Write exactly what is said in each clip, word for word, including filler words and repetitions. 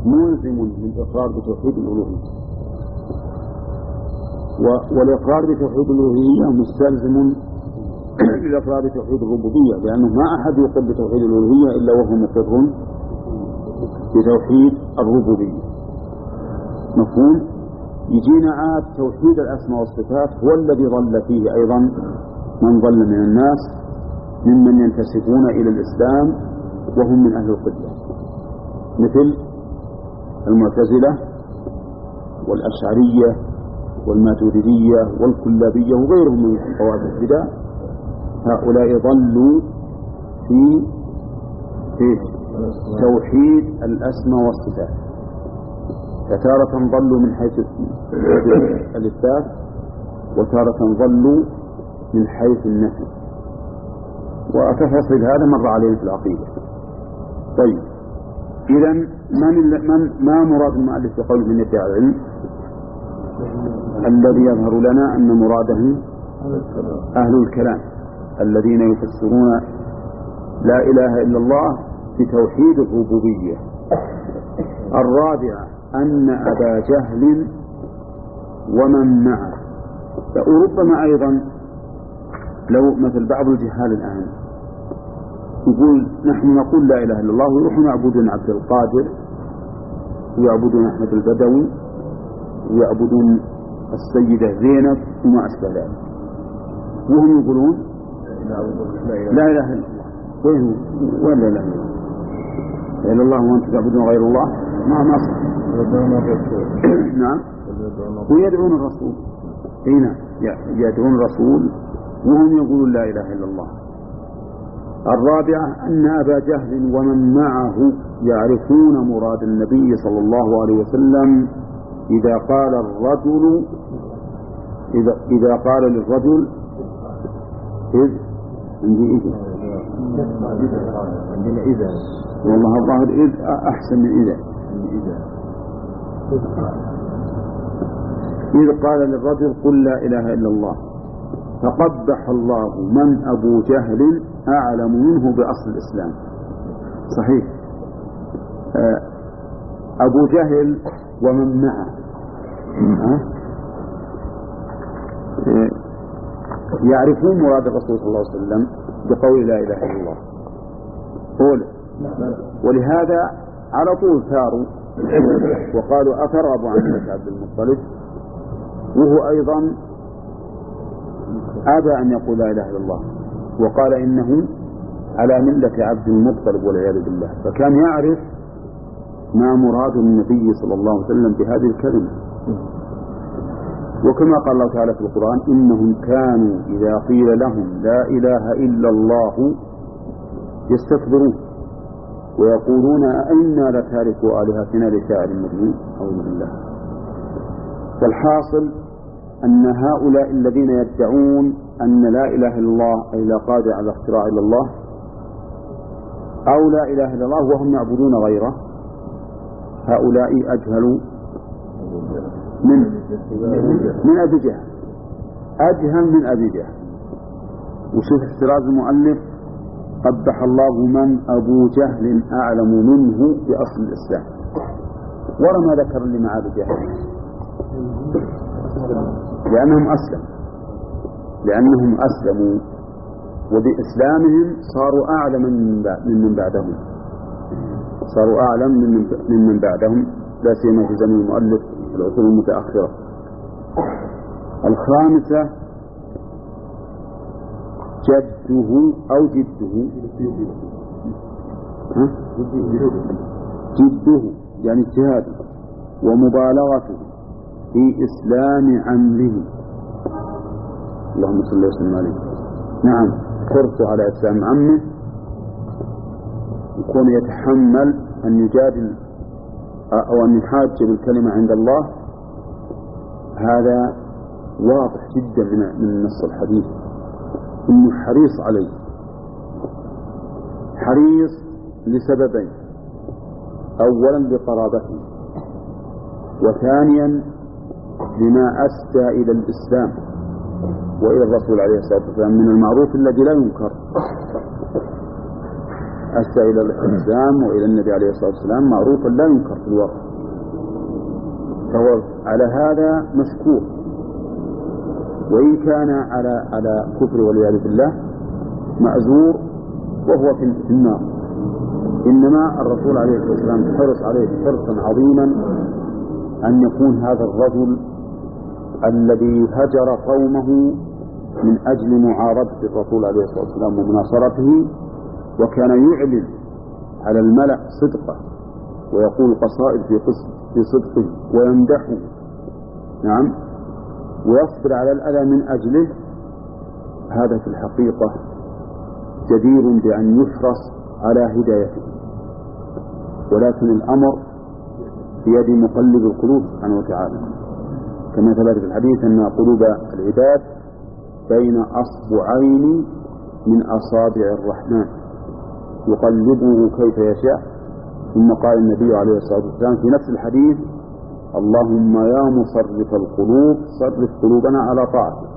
ملزم للإقرار بتوحيد الألوهية، والإقرار بتوحيد الألوهية مستلزم للإقرار بتوحيد الربوبية، لأنه ما أحد يقر بتوحيد الألوهية إلا وهو مقر بتوحيد الربوبية. مفهوم؟ يجينا عاد توحيد الأسماء والصفات هو الذي ظل فيه أيضا من ظل من الناس ممن ينتسبون إلى الإسلام وهم من أهل القبلة، مثل المعتزلة والأشعرية والماتريدية والكلابية وغيرهم من طوائف البدع. هؤلاء ظلوا في في توحيد الأسماء والصفات، فتارة ظلوا من حيث الإثبات وتارة ظلوا من حيث النفي، وتفصيل هذا مر علينا في العقيدة. طيب، إذن من من ما مراد المؤلف بقوله من يدعي العلم؟ الذي يظهر لنا أن مراده أهل الكلام الذين يفسرون لا إله إلا الله بتوحيد الربوبية. الرابعة أن أبا جهل ومن معه، وربما أيضا لو مثل بعض الجهال الآن يقول نحن نقول لا إله إلا الله ويروحون يعبدون عبد القادر ويعبدون أحمد البدوي ويعبدون السيدة زينب وما أشبه ذلك، وهم يقولون لا إله إلا الله. وين وين لا إله إلا الله وأنتم تعبدون غير الله؟ ما ما صح. نعم، ويدعون الرسول. هنا يدعون الرسول وهم يقولون لا إله إلا الله. الرابعة أن أبا جهل ومن معه يعرفون مراد النبي صلى الله عليه وسلم إذا قال الرجل إذا, إذا قال للرجل إذ عندي إذا عندنا إذا والله الظاهر إذ أحسن من إذا إذ قال للرجل قل لا إله إلا الله فقبح الله من أبو جهل أعلم منه بأصل الإسلام. صحيح، أبو جهل ومن معه يعرفون مراد الرسول صلى الله عليه وسلم بقول لا إله إلا الله قول، ولهذا على طول ثاروا وقالوا أترغب عن ملة عبد المطلب، وهو أيضا أبى أن يقول لا إله إلا الله وقال إنه على ملة عبد المطلب والعياذ بالله، فكان يعرف ما مراد النبي صلى الله عليه وسلم بهذه الكلمة. وكما قال الله تعالى في القرآن إنهم كانوا إذا قيل لهم لا إله إلا الله يستكبرون ويقولون أئنا لتاركوا آلهتنا لشاعر مجنون أعوذ بالله. فالحاصل أن هؤلاء الذين يدعون أن لا إله إلا الله أي لا قادر على اختراع إلا الله أو لا إله إلا الله وهم يعبدون غيره، هؤلاء أجهلوا من من أبي جهل، أجهل من أبي جهل. وشوف احتراز المؤلف قبح الله من أبو جهل أعلم منه بأصل الإسلام، ولما ذكر لمعاد جهل لأنهم أسلموا لأنهم أسلموا وبإسلامهم صاروا أعلم من من بعدهم صاروا أعلم من من بعدهم لا سيما في زمن المؤلف في العصور المتأخرة. الخامسة جده أو جده ها؟ جده يعني اجتهاده ومبالغته في إسلام عمه، اللهم صل وسلم عليه. نعم، حرصه على إسلام عمه، يكون يتحمل أن يجادل أو أن يحاج بالكلمة عند الله، هذا واضح جدا من نص الحديث إنه حريص عليه، حريص لسببين: أولا لقرابته، وثانيا لما أسدى إلى الإسلام وإلى الرسول عليه الصلاة والسلام من المعروف الذي لا ينكر. أسى إلى الإسلام وإلى النبي عليه الصلاة والسلام معروفا لا ينكر في الواقع، فهو على هذا مشكور، وإن كان على على كفر والعياذ بالله مأزور وهو في النار. إنما الرسول عليه الصلاة والسلام حرص عليه حرصا عظيما أن يكون هذا الرجل الذي هجر قومه من أجل معارضة الرسول عليه الصلاة والسلام ومناصرته، وكان يعلن على الملأ صدقه ويقول قصائد في في صدقه ويمدحه، نعم، ويصبر على الأذى من أجله. هذا في الحقيقة جدير بأن يحرص على هدايته، ولكن الأمر بيد مقلب القلوب سبحانه وتعالى، كما ثبت في الحديث أن قلوب العباد بين أصبعين من أصابع الرحمن يقلبه كيف يشاء. ثم قال النبي عليه الصلاة والسلام في نفس الحديث: اللهم يا مصرف القلوب صرف قلوبنا على طاعتك.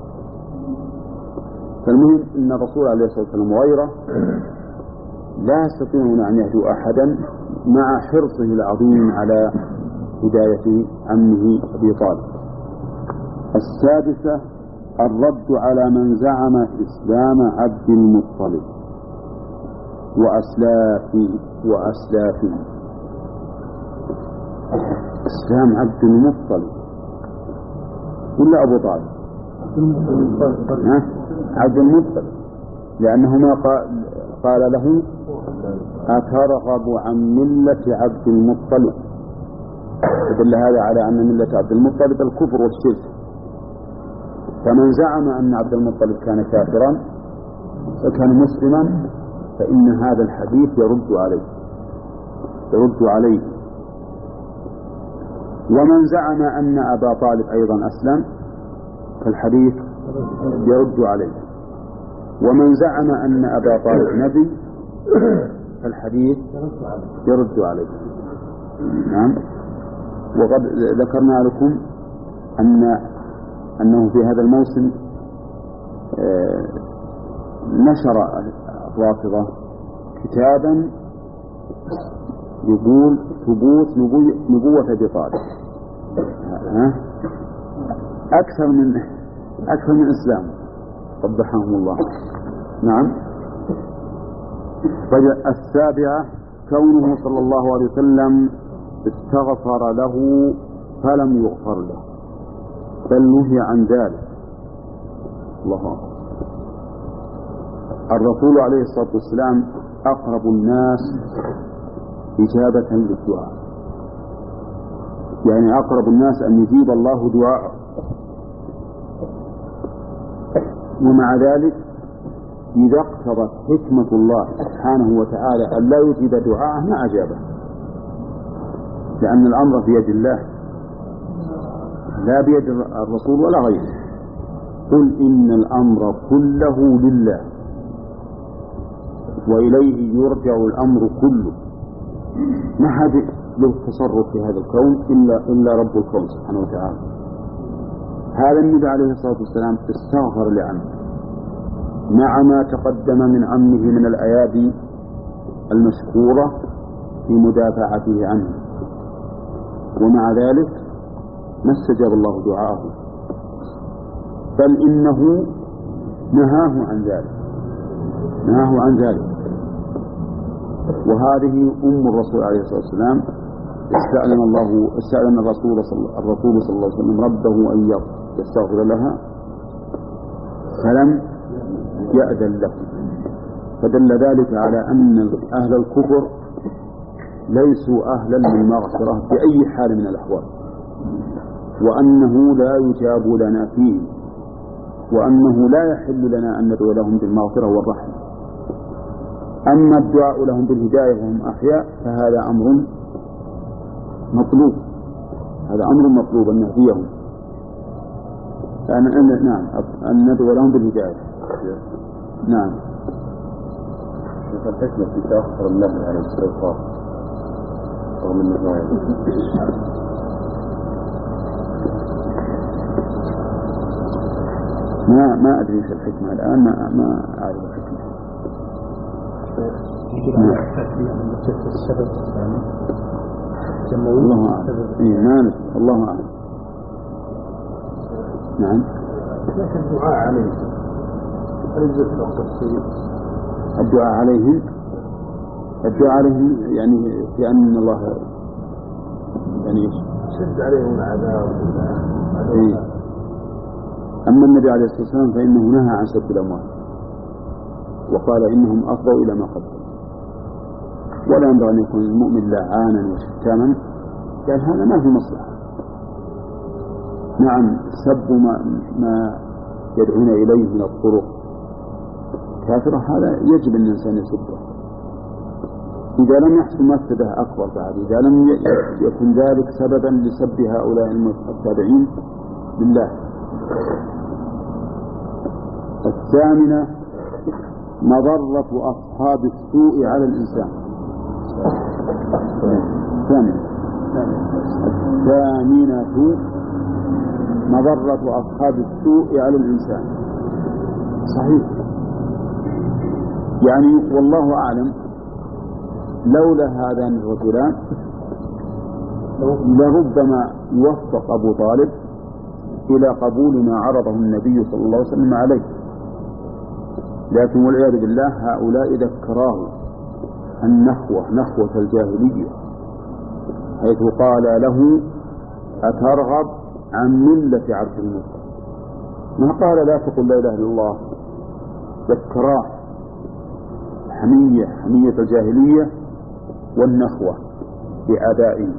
فالمهم أن الرسول عليه الصلاة والسلام وغيره لا يستطيعون أن يهدوا أحدا مع حرصه العظيم على هداية عمه أبي طالب. السادسة الرد على من زعم إسلام عبد المطلب وأسلاف وأسلاف. إسلام عبد المطلب ولا أبو طالب؟ عبد المطلب، لأنه ما قال, قال له أترغب عن ملة عبد المطلب، يدل هذا على أن ملة عبد المطلب الكفر والشرك. فمن زعم أن عبد المطلب كان كافرا وكان مسلما فإن هذا الحديث يرد عليه يرد عليه ومن زعم أن أبا طالب أيضا أسلم فالحديث يرد عليه، ومن زعم أن أبا طالب نبي فالحديث يرد عليه. نعم. وقد ذكرنا لكم أن أنه في هذا الموسم نشر الرافضة كتابا يقول ثبوت نبوة أبي طالب أكثر من أكثر من إسلام، قبحهم الله. نعم. السابعة كونه صلى الله عليه وسلم استغفر له فلم يغفر له بل نهي عن ذلك. الله أكبر. الرسول عليه الصلاة والسلام أقرب الناس إجابة للدعاء، يعني أقرب الناس أن يجيب الله دعاءه، ومع ذلك إذا اقتضت حكمة الله سبحانه وتعالى أن لا يجيب دعاءه ما أجابه، لأن الأمر في يد الله لا بيد الرسول ولا غيره. قل إن الأمر كله لله وإليه يرجع الأمر كله، ما حد له تصرف في هذا الكون إلا, إلا رب الكون سبحانه وتعالى. هذا النبي عليه الصلاة والسلام استغفر لعمه مع ما تقدم من عمه من الأيادي المشكورة في مدافعته عنه، ومع ذلك ما استجاب الله دعاءه، بل إنه نهاه عن ذلك نهاه عن ذلك وهذه أم الرسول عليه الصلاة والسلام. استأذن الله استأذن الرسول صلى الرسول صلى الله عليه وسلم ربه أن يستغفر لها فلم يأذن له، فدل ذلك على أن أهل الكفر ليسوا أهلا للمغفرة بأي حال من الأحوال، وأنه لا يجاب لنا فيه، وأنه لا يحل لنا أن ندعو لهم بالمغفرة والرحمة. أما الدعاء لهم بالهداية وهم أحياء فهذا أمر مطلوب هذا أمر مطلوب أن نهديهم، فأن نعم أن ندعو لهم بالهداية. نعم. الحكمة في تأخر النهي عن الاستغفار رغم النهاية ما ما أدري إيش الحكمة الآن، ما ما أعرف الحكمة. يجب أن يحتاج فيها من نفس السبب الثاني الله أعلم. إيه ما ندري الله أعلم. نعم. لكن الدعاء عليه هل يذكر تفصيل؟ الدعاء عليهم الدعاء عليهم يعني في أن الله يعني شد عليهم العذاب. إيه. أما النبي عليه الصلاة والسلام فإنه نهى عن سب الأموات وقال إنهم أفضوا إلى ما قدموا، ولا ينبغي أن يكون المؤمن لعانا وشتاما، قال هذا ما في مصلحة. نعم سب ما, ما يدعون إليه من الطرق كافرة هذا يجب أن الإنسان يسبه إذا لم يحصل مفسدة أكبر بعد، إذا لم يكن ذلك سببا لسب هؤلاء التابعين لله. الثامنة مضرة أصحاب السوء على الإنسان. الثامنة الثامنة مضرة أصحاب السوء على الإنسان. صحيح، يعني والله أعلم لولا هذان الرجلان لربما يوفق أبو طالب إلى قبول ما عرضه النبي صلى الله عليه وسلم عليه، لكن والعياذ بالله هؤلاء ذكراه النخوة نخوة الجاهلية، حيث قال له أترغب عن ملة عبد المطلب، ما قال لا تقل لا إله إلا الله، ذكراه حمية حمية الجاهلية والنخوة بأدائه.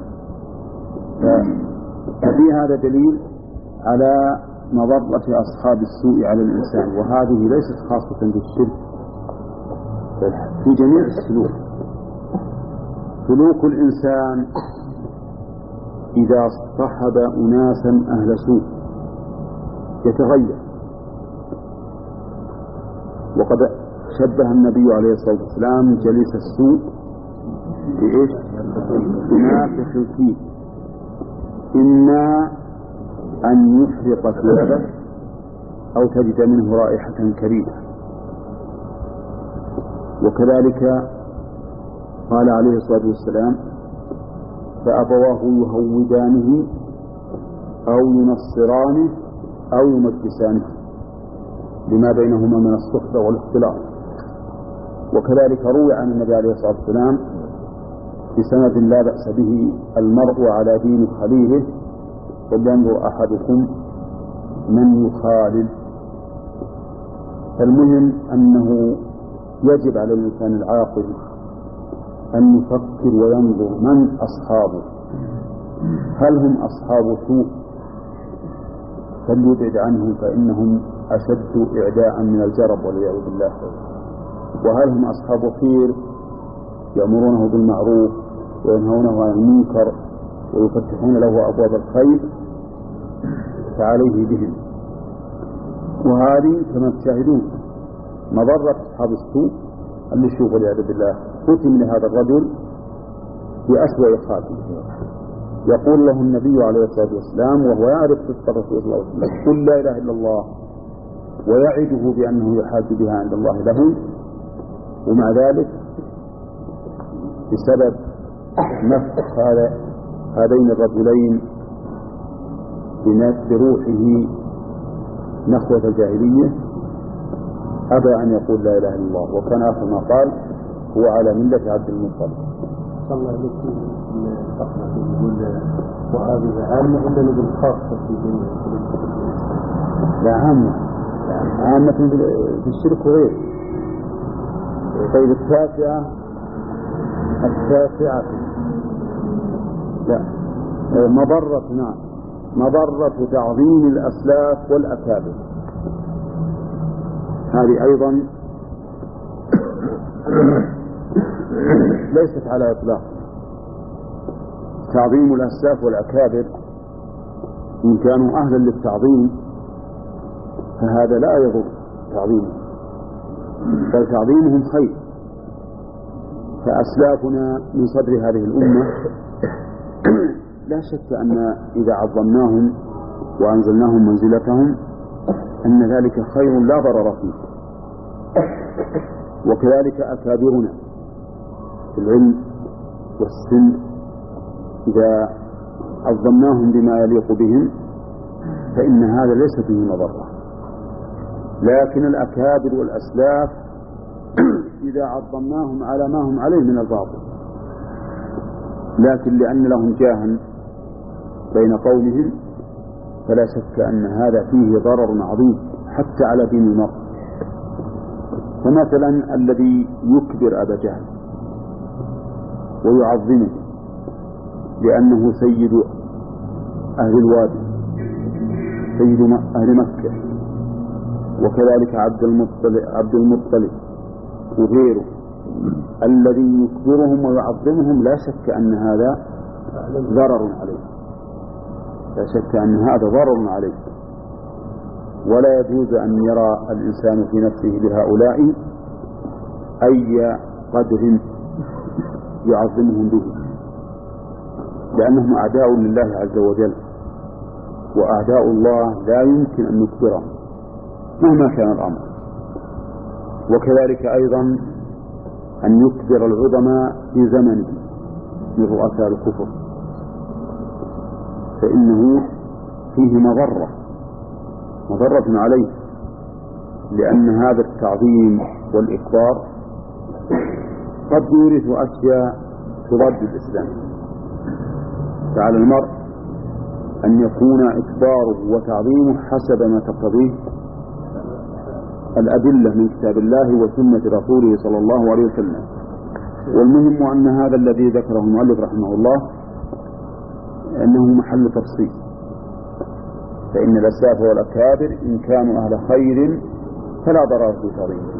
ففي هذا دليل على مضرة أصحاب السوء على الإنسان، وهذه ليست خاصة بالشرك بل في جميع السلوك. سلوك الإنسان إذا اصطحب أناسا أهل سوء يتغير، وقد شبه النبي عليه الصلاة والسلام جليس السوء بإيش؟ بنافخ الكيل، إما أن يحرق ثيابه أو تجد منه رائحة كريهة. وكذلك قال عليه الصلاة والسلام فأبواه يهودانه أو ينصرانه أو يمجسانه لما بينهما من الصحبة والاختلاط. وكذلك روي عن النبي عليه الصلاة والسلام بسند لا بأس به المرء على دين خليله فلينظر أحدكم من يخالل. فالمهم أنه يجب على الإنسان العاقل أن يفكر وينظر من أصحابه، هل هم أصحاب سوء فليبعد عنهم فإنهم أشد إعداء من الجرب والعياذ بالله، وهل هم أصحاب خير يأمرونه بالمعروف وينهونه عن المنكر ويفتحون له أبواب الخير فعليه بهم. وهذه كما تشاهدون مضرة أصحاب السوء اللي يشوفوا والعياذ بالله ختم لهذا الرجل بأسوأ خاتمة. يقول له النبي عليه الصلاة والسلام وهو يعرف صدق الرسول صلى الله عليه وسلم قل لا إله إلا الله ويعده بأنه يحاج بها عند الله له، ومع ذلك بسبب نفخ هذا هذين الرجلين بروحه نخوة الجاهلية أبى أن يقول لا إله إلا الله، وكان آخر ما قال هو على ملة عبد المطلب. صلى الله عليه وسلم يقول وهذه عامة ولا نقول خاصة في جميع؟ لا عامة، عامة في الشرك وغيره. طيب التاسعة التاسعة لا مضرة نعم مضرة تعظيم الأسلاف والأكابر، هذه أيضا ليست على إطلاق. تعظيم الأسلاف والأكابر إن كانوا أهلا للتعظيم فهذا لا يضر تعظيمه، بل تعظيمهم خير. فأسلافنا من صدر هذه الأمة لا شك أن إذا عظمناهم وأنزلناهم منزلتهم أن ذلك خير لا ضرر فيه. وكذلك أكابرنا في العلم والسن إذا عظمناهم بما يليق بهم فإن هذا ليس فيه مضرة. لكن الأكابر والأسلاف إذا عظمناهم على ما هم عليه من الباطل، لكن لأن لهم جاها بين قولهم فلا شك أن هذا فيه ضرر عظيم حتى على دين المرء. فمثلا الذي يكبر أبا جهل ويعظمه لأنه سيد أهل الوادي، سيد أهل مكة، وكذلك عبد المطلب, عبد المطلب وغيره، الذي يكبرهم ويعظمهم لا شك أن هذا ضرر عليه، لا شك أن هذا ضرر عليه، ولا يجوز أن يرى الإنسان في نفسه بهؤلاء أي قدر يعظمهم به، لأنهم أعداء لله عز وجل، وأعداء الله لا يمكن أن نكبرهم مهما كان الأمر. وكذلك أيضا أن يكبر العظماء في زمنه من رؤساء الكفر، فإنه فيه مضرة مضرة عليه، لأن هذا التعظيم والإكبار قد يورث أشياء تضاد الإسلام. فعلى المرء أن يكون إكباره وتعظيمه حسب ما تقتضيه الأدلة من كتاب الله وسنة رسوله صلى الله عليه وسلم. والمهم أن هذا الذي ذكره المؤلف رحمه الله أنه محل تفصيل، فإن الأسلاف والأكابر إن كانوا أهل خير فلا ضرر في تعظيمهم.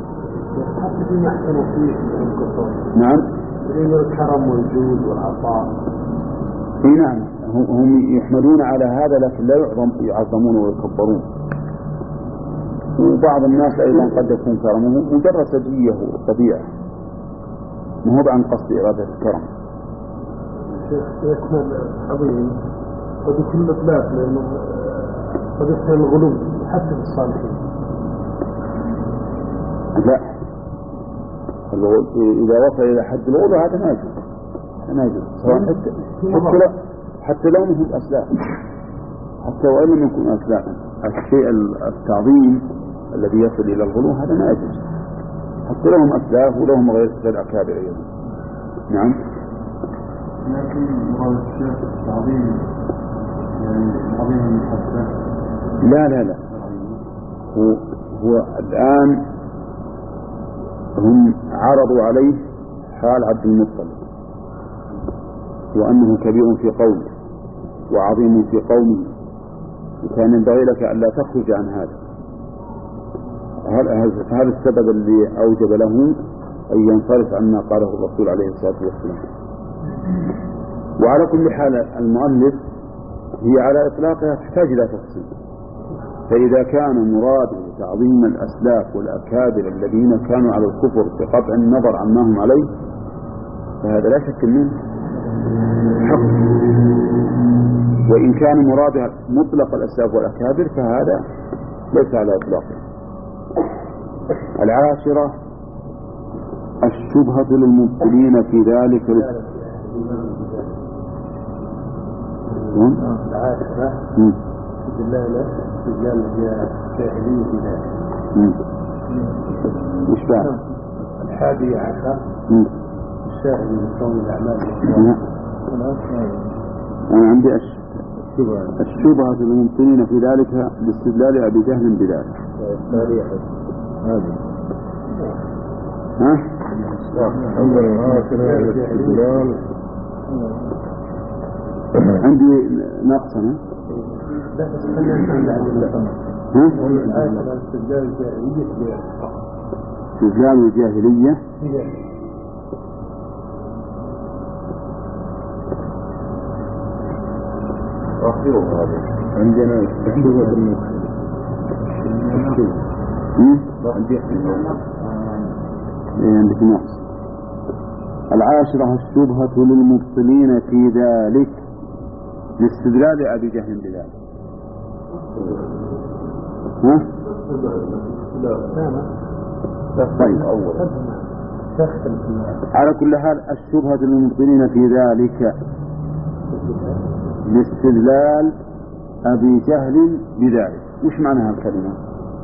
نعم. الكرم والجود والعطاء. نعم، هم يحمدون على هذا، لكن لا يعظمون ويكبرون. وبعض الناس أيضا قد يكون كرمه مجرد سجية وطبيعة، ما هو عن قصد إرادة الكرم. شيخنا العظيم قد يكون إطلاق، لأنه قد يكون الغلو حتى في الصالحين. لا، إذا وصل إلى حد الغلو هذا ما يجوز، ما يجوز سواء حتى حتى, حتى لو مثل أسلاف، حتى وإن لم يكن أسلافا. الشيء التعظيم الذي يصل إلى الغلو هذا ما يجوز، حتى لهم أسلاف ولهم غير الأكابر أيضا. نعم. لكن مراد الشيخ التعظيم يعني تعظيم المحبة. لا لا لا، هو, هو الآن هم عرضوا عليه حال عبد المطلب، وأنه كبير في قومه وعظيم في قومه، وكان ينبغي لك أن لا تخرج عن هذا. هذا السبب اللي أوجب له أن ينصرف عما قاله الرسول عليه الصلاة والسلام. وعلى كل حال المؤلف هي على إطلاقها تحتاج إلى تفصيل. فإذا كان مراده تعظيم الأسلاف والأكابر الذين كانوا على الكفر بقطع النظر عما هم عليه فهذا لا شك منه حق. وإن كان مراده مطلق الأسلاف والأكابر فهذا ليس على إطلاقه. العاشرة الشبهة للمبطلين في ذلك. العاشرة دلالة رجال الجاهلية في ذلك. وش بعد؟ الحادي عشر الشاهد من كون الأعمال. أنا عندي الشبهة للمبطلين في ذلك باستدلال أبي جهل بذلك. هذه ها؟ عندي نقص أنا. لا بس خلينا نقول ها؟ الآية استدلال الجاهلية استدلال الجاهلية آخره هذا عندنا الشبهة عندي عندك نقص. العاشرة الشبهة للمبطلين في ذلك لاستدلال أبي جهل بذلك. ها؟ طيب. على كل حال الشبهة للمبطلين في ذلك لاستدلال أبي جهل بذلك. وش معنى هالكلمة؟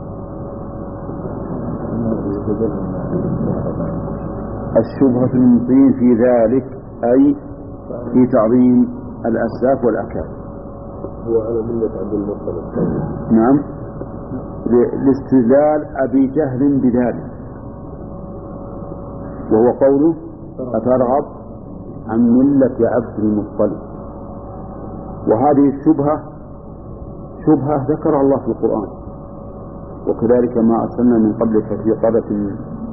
الشبهة للمبطلين في ذلك أي في تعظيم الأسلاف والأكابر. هو على ملة عبد المطلب. نعم، لاستدلال أبي جهل بذلك، وهو قوله أترغب عن ملة عبد المطلب. وهذه الشبهة شبهة ذكرها الله في القرآن، وكذلك ما أرسلنا من قبلك في قرية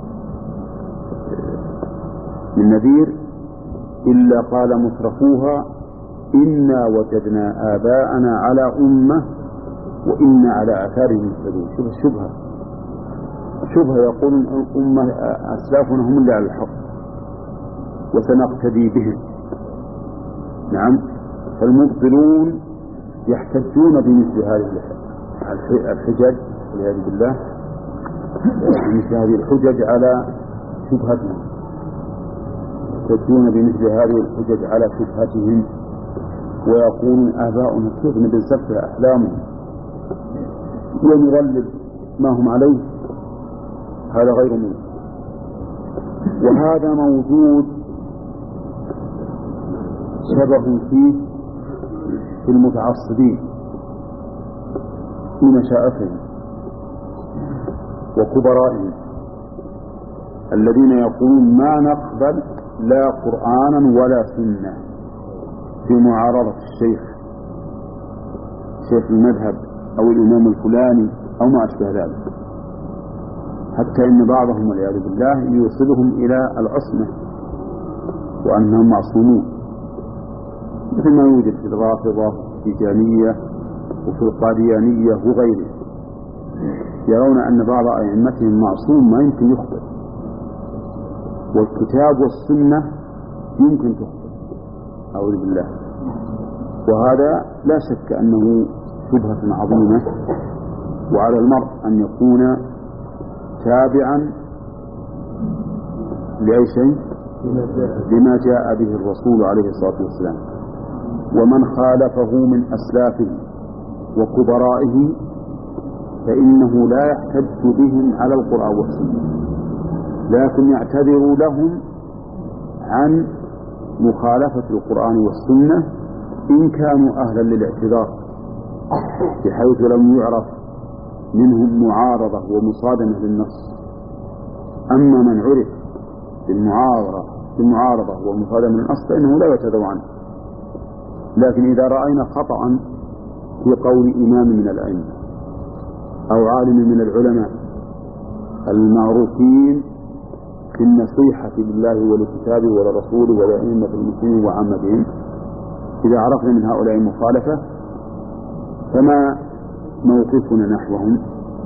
من نذير إلا قال مترفوها إنا وجدنا آباءنا على أمة وإنا على آثارهم مهتدون. شوف الشبهة، شبهة يقول أمة أسلافنا هم اللي على الحق وسنقتدي بهم. نعم، فالمبطلون يحتجون بمثل هذه الحجج والعياذ بالله، بمثل هذه الحجج على شبهتهم، يحتجون بمثل هذه الحجج على شبهتهم ويقولون آباؤنا كيف نبسطها أحلامهم ونغلب ما هم عليه، هذا غير ممكن. وهذا موجود شبه فيه في المتعصبين في مشائخهم وكبرائهم الذين يقولون ما نقبل لا قرآنا ولا سنة في معارضة الشيخ شيخ المذهب أو الإمام الفلاني أو ما أشبه ذلك، حتى إن بعضهم والعياذ بالله يوصلهم إلى العصمة وأنهم معصومون، مثل ما يوجد في الرافضة في التيجانية وفي القاديانية وغيره، يرون أن بعض أئمتهم معصوم ما يمكن يخطئ، والكتاب والسنة يمكن تخطئ، أعوذ بالله. وهذا لا شك أنه شبهة عظيمة، وعلى المرء أن يكون تابعا لأي شيء لما جاء به الرسول عليه الصلاة والسلام، ومن خالفه من أسلافه وكبرائه فإنه لا يحتج بهم على القرآن والسنة، لكن يعتذر لهم عن مخالفة القرآن والسنة إن كانوا أهلا للاعتذار، بحيث لم يعرف منهم معارضة ومصادمة للنص. أما من عرف بالمعارضة بالمعارضة ومصادمة للنص فإنه لا يعتذر عنه. لكن إذا رأينا خطأ في قول إمام من الأئمة أو عالم من العلماء المعروفين في النصيحة لله ولكتابه ولرسوله ولأئمة المسلمين وعامتهم، إذا عرفنا من هؤلاء المخالفة فما موقفنا نحوهم؟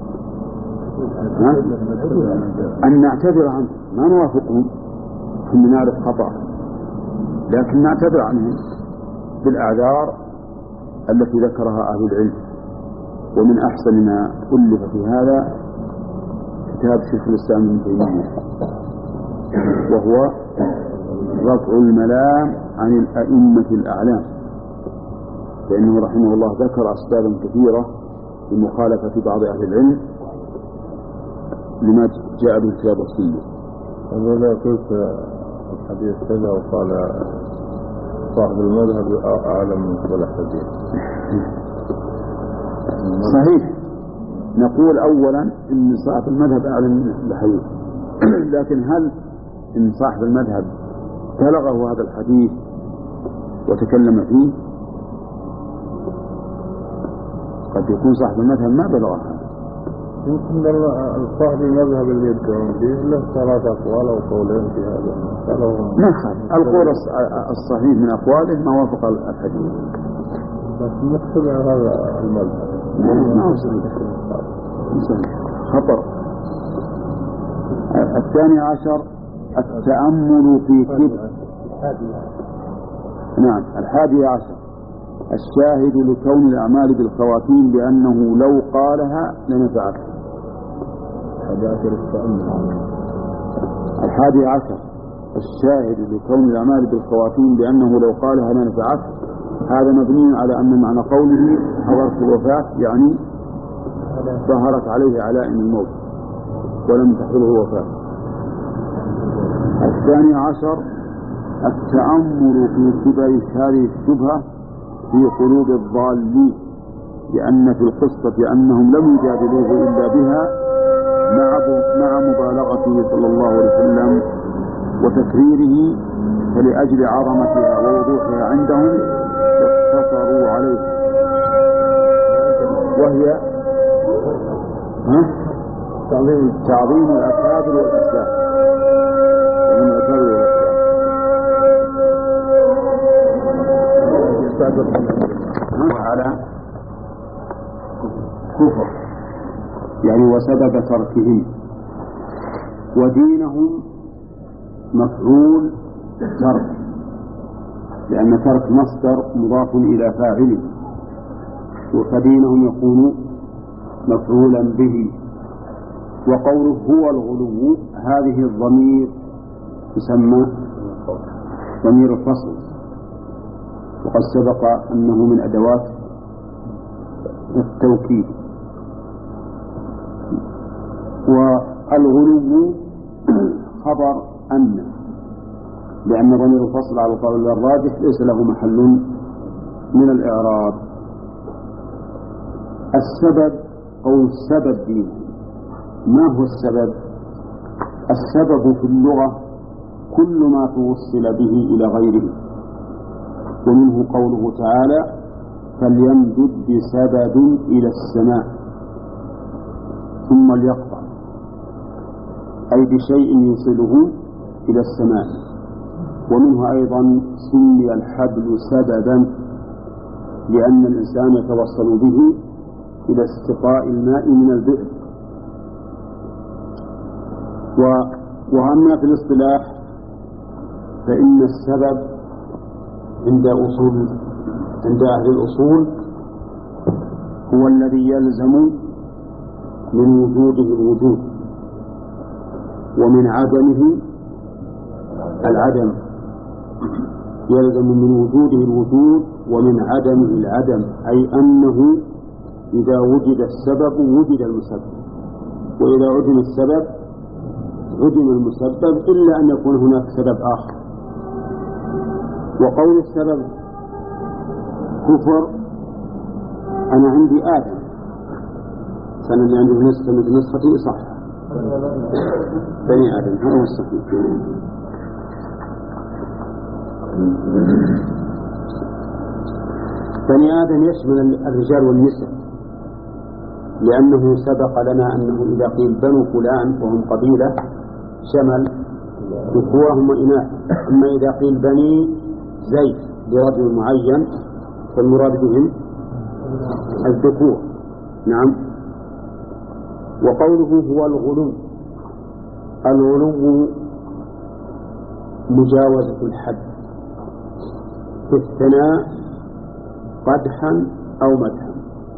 أن نعتذر عنهم، ما نوافقهم، هم نعرف خطأ لكن نعتذر عنهم بالأعذار التي ذكرها أهل العلم. ومن أحسن ما ألف في هذا كتاب شيخ الإسلام ابن تيمية، وهو رفع الملام عن الأئمة الأعلام، فإنه رحمه الله ذكر أسبابا كثيرة لمخالفة بعض أهل العلم لما جاء بالكتاب والسنة. أنا قلت الحديث كذا وقال صاحب المذهب أعلم من قبل الحديث. صحيح، نقول أولا إن صاحب المذهب أعلم من الحديث، لكن هل إن صاحب المذهب بلغه هذا الحديث وتكلم فيه؟ قد يكون صاحب المذهب ما بلغه هذا. يمكن صاحب المذهب اللي يدعون فيه له ثلاث أقوال أو قولين في هذا، ما خالف القول الصحيح من أقواله ما وافق الحديث، بس نتبع هذا المذهب ما هو صحيح، خطر. الثاني عشر التأمل في كتب نعم الحادي عشر الشاهد لكون الأعمال بالخواتيم لأنه لو قالها لنفعته. وذاكر التأمل. الحادي عشر الشاهد لكون الأعمال بالخواتيم بأنه لو قالها ما نفعت، هذا مبني على أن معنى قوله حضرت الوفاة يعني ظهرت عليه علائم الموت ولم تحضره وفاة. الثاني عشر التأمل في كبر هذه الشبهة في قلوب الضالين، لأن في القصة أنهم لم يجادلوه إلا بها مع مع مبالغته صلى الله عليه وسلم وتكريره، فلأجل عظمتها ووضوحها عندهم اقتصروا عليها، وهي ها؟ تعظيم تعظيم الأكابر والأسلاف. تعظيم الأكابر والأسلاف وعلى كفر يعني وسبب تركهم. ودينهم مفعول ترك، لأن ترك مصدر مضاف إلى فاعله، وفدينهم يكون مفعولا به. وقوله هو الغلو هذه الضمير تسمى ضمير الفصل، وقد سبق أنه من أدوات التوكيد. والغلو خبر أن، لأن ضمير الفصل على القول الراجح ليس له محل من الإعراب. السبب أو السبب دين، ما هو السبب؟ السبب في اللغة كل ما توصل به إلى غيره، ومنه قوله تعالى فليمدد بسبب إلى السماء ثم ليقطع، أي بشيء يوصله إلى السماء. ومنه أيضا سمي الحبل سببا لأن الإنسان يتوصل به إلى استقاء الماء من البئر. وأما في الاصطلاح فإن السبب عند أصول عند أهل الأصول هو الذي يلزم من وجوده الوجود ومن عدمه العدم، يلزم من وجوده الوجود ومن عدمه العدم، أي أنه إذا وجد السبب وجد المسبب، وإذا عدم السبب عدم المسبب، إلا أن يكون هناك سبب آخر. وقول السبب كفر، أنا عندي آدم، فأنا اللي عنده نسخة من نسختي صح، بني آدم هذا هو الصحيح. بني آدم يشمل الرجال والنساء، لأنه سبق لنا أنه إذا قيل بنو فلان وهم قبيلة شمل ذكورهم وإناث. أما إذا قيل بني زيد لرجل معين فالمراد بهم الذكور. نعم. وقوله هو الغلو، الغلو مجاوزة الحد في الثناء قدحا أو مدحا،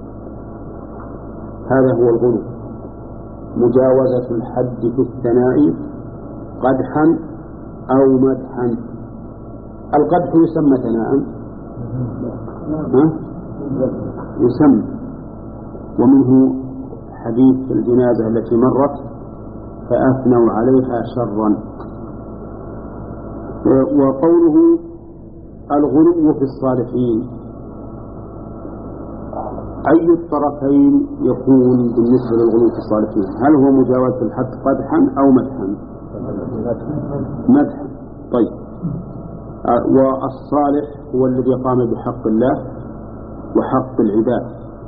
هذا هو الغلو، مجاوزة الحد في الثناء قدحا أو مدحا. القدح يسمى ثناء، يسمى، ومنه حديث الجنازة التي مرت فأثنوا عليها شرا. وقوله الغلو في الصالحين، أي الطرفين يكون بالنسبة للغلو في الصالحين؟ هل هو مجاوزة الحد قدحا أو مدحا؟ مدحا. طيب. والصالح هو الذي قام بحق الله وحق العباد.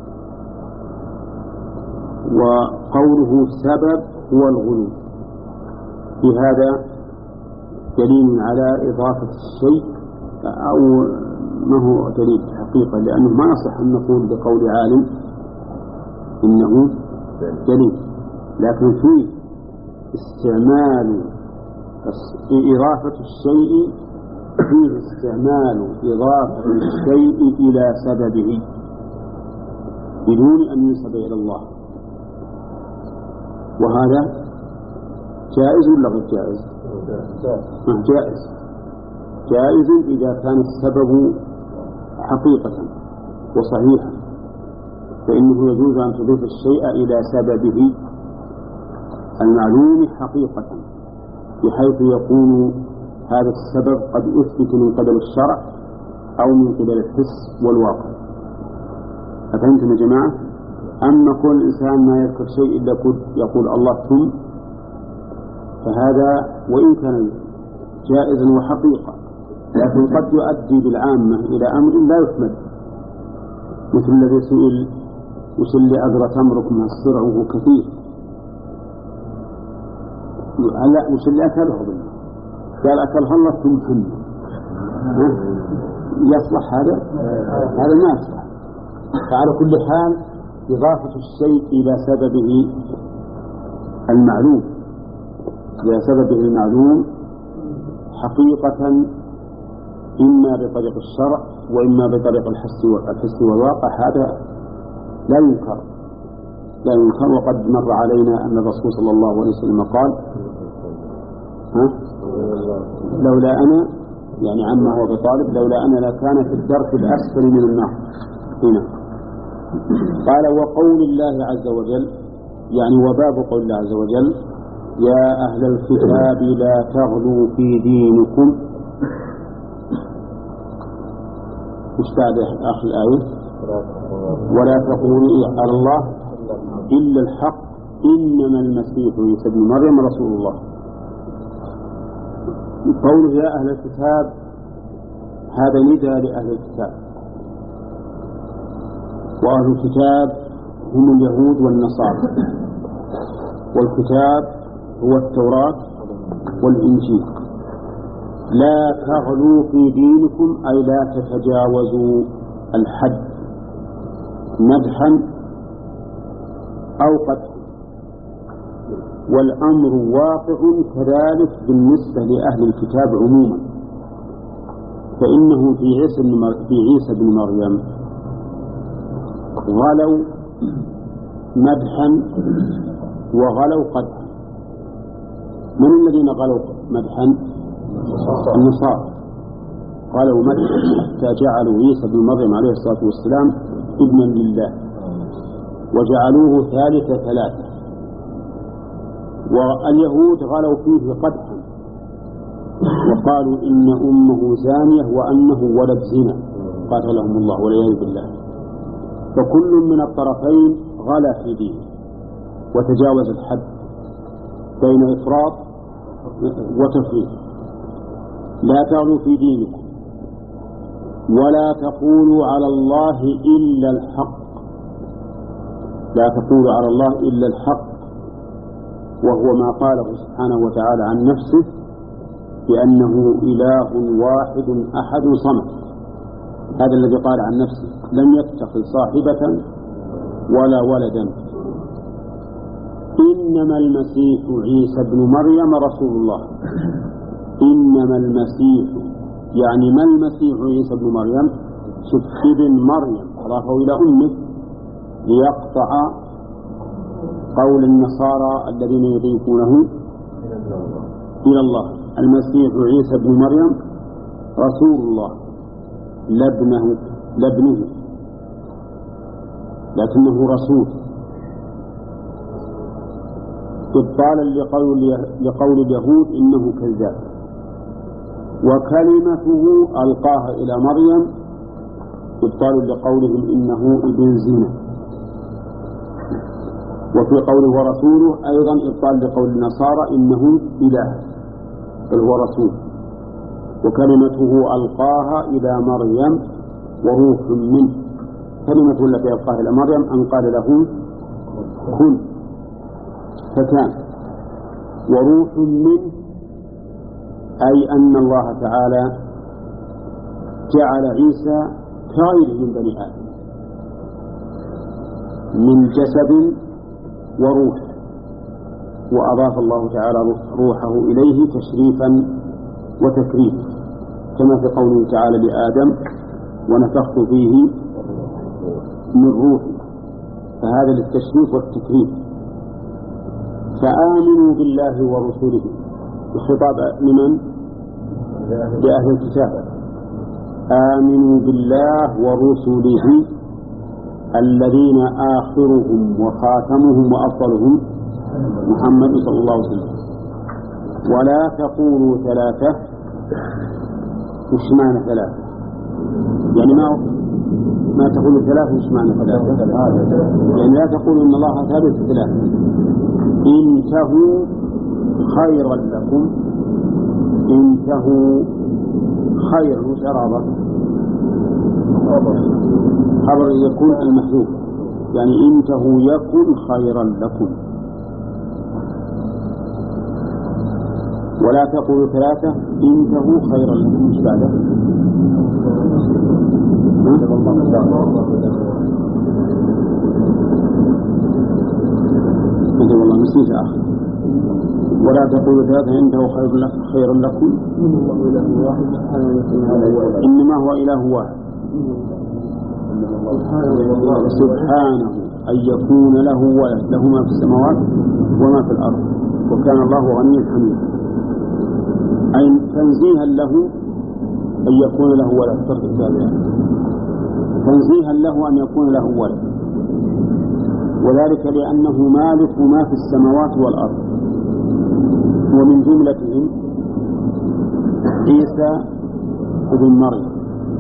وقوله سبب هو الغلو، في هذا دليل على إضافة الشيء، أو ما هو دليل حقيقة، لأنه ما يصح أن نقول بقول عالم إنه دليل، لكن فيه استعمال إضافة الشيء، فيه استعمال إضافة الشيء إلى سببه بدون أن ينسب إلى الله. وهذا جائز ولا غير جائز؟ جائز جائز إذا كان السبب حقيقة وصحيحا، فإنه يجوز أن تضيف الشيء إلى سببه المعلوم حقيقة، بحيث يكون هذا السبب قد أثبت من قبل الشرع أو من قبل الحس والواقع. أفهمتم يا جماعة؟ أما كل إنسان ما يذكر شيء إلا يقول الله ثم، فهذا وإن كان جائزا وحقيقة لكن قد يؤدي بالعامة إلى أمر لا يحمد، مثل الذي سئل وش اللي أدرى تمركم السرع وهو كثير، لا وش اللي أكله بالله، قال أكلها الله ثم حمد، يصلح هذا؟ هذا ما يصلح. فعلى كل حال إضافة الشيء إلى سببه المعلوم إلى سببه المعلوم حقيقة إما بطريق الشرع وإما بطريق الحس والواقع، هذا لا ينكر لا ينكر وقد مر علينا أن الرسول صلى الله عليه وسلم قال ها؟ لولا أنا يعني عمه أبي طالب لولا أنا لكان في الدرك الأسفل من النار. هنا قال وقول الله عز وجل يعني وباب قول الله عز وجل يا أهل الكتاب لا تغلوا في دينكم. وش بعد آخر الآية؟ ولا تقولوا على الله إلا الحق إنما المسيح عيسى ابن مريم رسول الله. قوله يا أهل الكتاب هذا نداء لأهل الكتاب، وأهل الكتاب هم اليهود والنصارى، والكتاب هو التوراة والإنجيل. لا تغلوا في دينكم أي لا تتجاوزوا الحد مدحا أو قدحا، والأمر واقع كذلك بالنسبة لأهل الكتاب عموما، فإنه في عيسى في عيسى بن مريم غلوا مدحا وغلوا قدحا. من الذين غلوا مدحا؟ النصارى غلوا مدحا حتى جعلوا عيسى بن مريم عليه الصلاة والسلام ابنا لله وجعلوه ثالث ثلاثة. واليهود غلوا فيه قدحا وقالوا إن أمه زانية وأنه ولد زنا قاتلهم الله والعياذ بالله. فكل من الطرفين غلا في دينه وتجاوز الحد بين إفراط وتفريط. لا تغلوا في دينكم ولا تقولوا على الله إلا الحق. لا تقولوا على الله إلا الحق، وهو ما قاله سبحانه وتعالى عن نفسه بأنه إله واحد أحد صمد. هذا الذي قال عن نفسه لم يتخذ صاحبة ولا ولدا. إنما المسيح عيسى بن مريم رسول الله. إنما المسيح يعني ما المسيح عيسى بن مريم؟ شوف ابن مريم أضافه إلى أمه ليقطع قول النصارى الذين يضيفونه إلى الله. المسيح عيسى بن مريم رسول الله لابنه لابنه لكنه رسول، إبطالا لقول, لقول اليهود إنه كذاب. وكلمته ألقاها إلى مريم إبطال لقولهم إنه ابن زنا. وفي قوله ورسوله أيضا إبطال لقول النصارى إنه إله بل هو رسول. وكلمته ألقاها إلى مريم وروح منه. كلمة التي ألقاها إلى مريم أن قال له كن فكان. وروح منه أي أن الله تعالى جعل عيسى كغيره من بني آدم من جسد وروح، وأضاف الله تعالى روحه إليه تشريفا وتكريما، كما في قوله تعالى لآدم ونفخت فيه من روحي، فهذا للتشريف والتكريم. فآمنوا بالله ورسوله. الخطاب لمن؟ لأهل الكتاب. آمنوا بالله ورسله الذين آخرهم وخاتمهم وأفضلهم محمد صلى الله عليه وسلم. ولا تقولوا ثلاثة. وش معنى ثلاثة؟ يعني ما ما تقولوا ثلاثة. وش معنى ثلاثة؟ يعني لا تقولوا إن الله ثالث ثلاثة. انتهوا خيرا لكم. انتهوا خير. وش أرابة؟ خبر يكون المحذوف، يعني انتهوا يكن خيرا لكم. ولا تقولوا ثلاثة. انتهوا خيرا لكم. مش بعده؟ انت والله نسيت آخر. ولا تقولوا ثلاثة. انتهوا خيرا لكم. إنما هو إله واحد سبحانه أن يكون له ولد، له ما في السماوات وما في الأرض، وكان الله غنيا حميدا. أي تنزيها له أن يكون له ولد. تنزيها له أن يكون له ولد، وذلك لأنه مالك ما في السماوات والأرض، ومن جملتهم عيسى ابن مريم.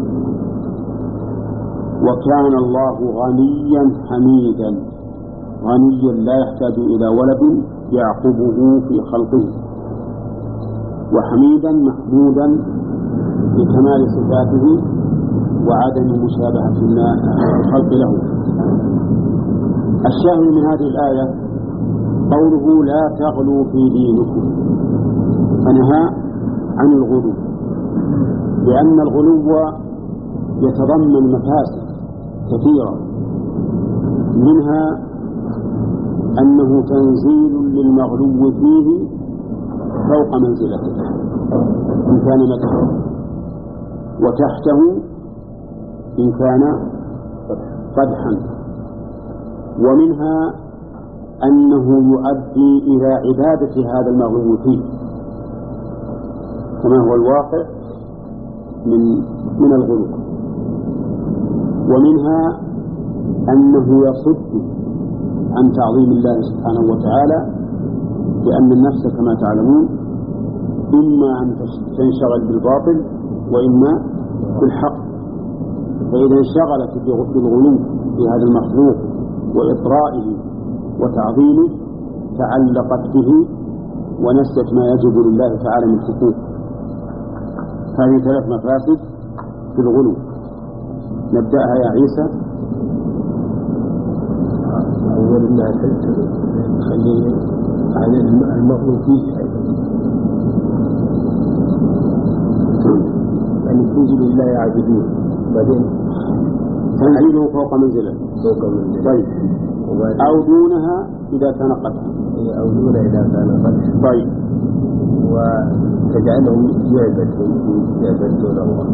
وكان الله غنيا حميدا، غنيا لا يحتاج إلى ولد يعقبه في خلقه، وحميدا محمودا بكمال صفاته وعدم مشابهة الخلق له. الشاهد من هذه الآية قوله لا تغلوا في دينكم، فنهى عن الغلو، لأن الغلو يتضمن مفاسد كثيرة، منها أنه تنزيل للمغلو فيه فوق منزلته إن كان مدحا، وتحته إن كان قدحا، ومنها أنه يؤدي إلى عبادة هذا المغلو فيه كما هو الواقع من من الغلو. ومنها أنه يصد عن تعظيم الله سبحانه وتعالى، لأن النفس كما تعلمون إما أن تنشغل بالباطل وإما بالحق، فإذا انشغلت بالغلو في هذا المخلوق وإطرائه وتعظيمه تعلقت به ونسيت ما يجب لله تعالى من حقوق. هذه ثلاث مفاسد في الغلو. نبدأها يا عيسى. أول ما خلي على المغلوب فيه أن ينزل الله يعبدون، بعدين تنزيله فوق منزله فوق منزله. طيب. أو دونها إذا كان قدحا. أو دونها إذا كان قدحا. طيب. وتجعلهم يعبدون الله.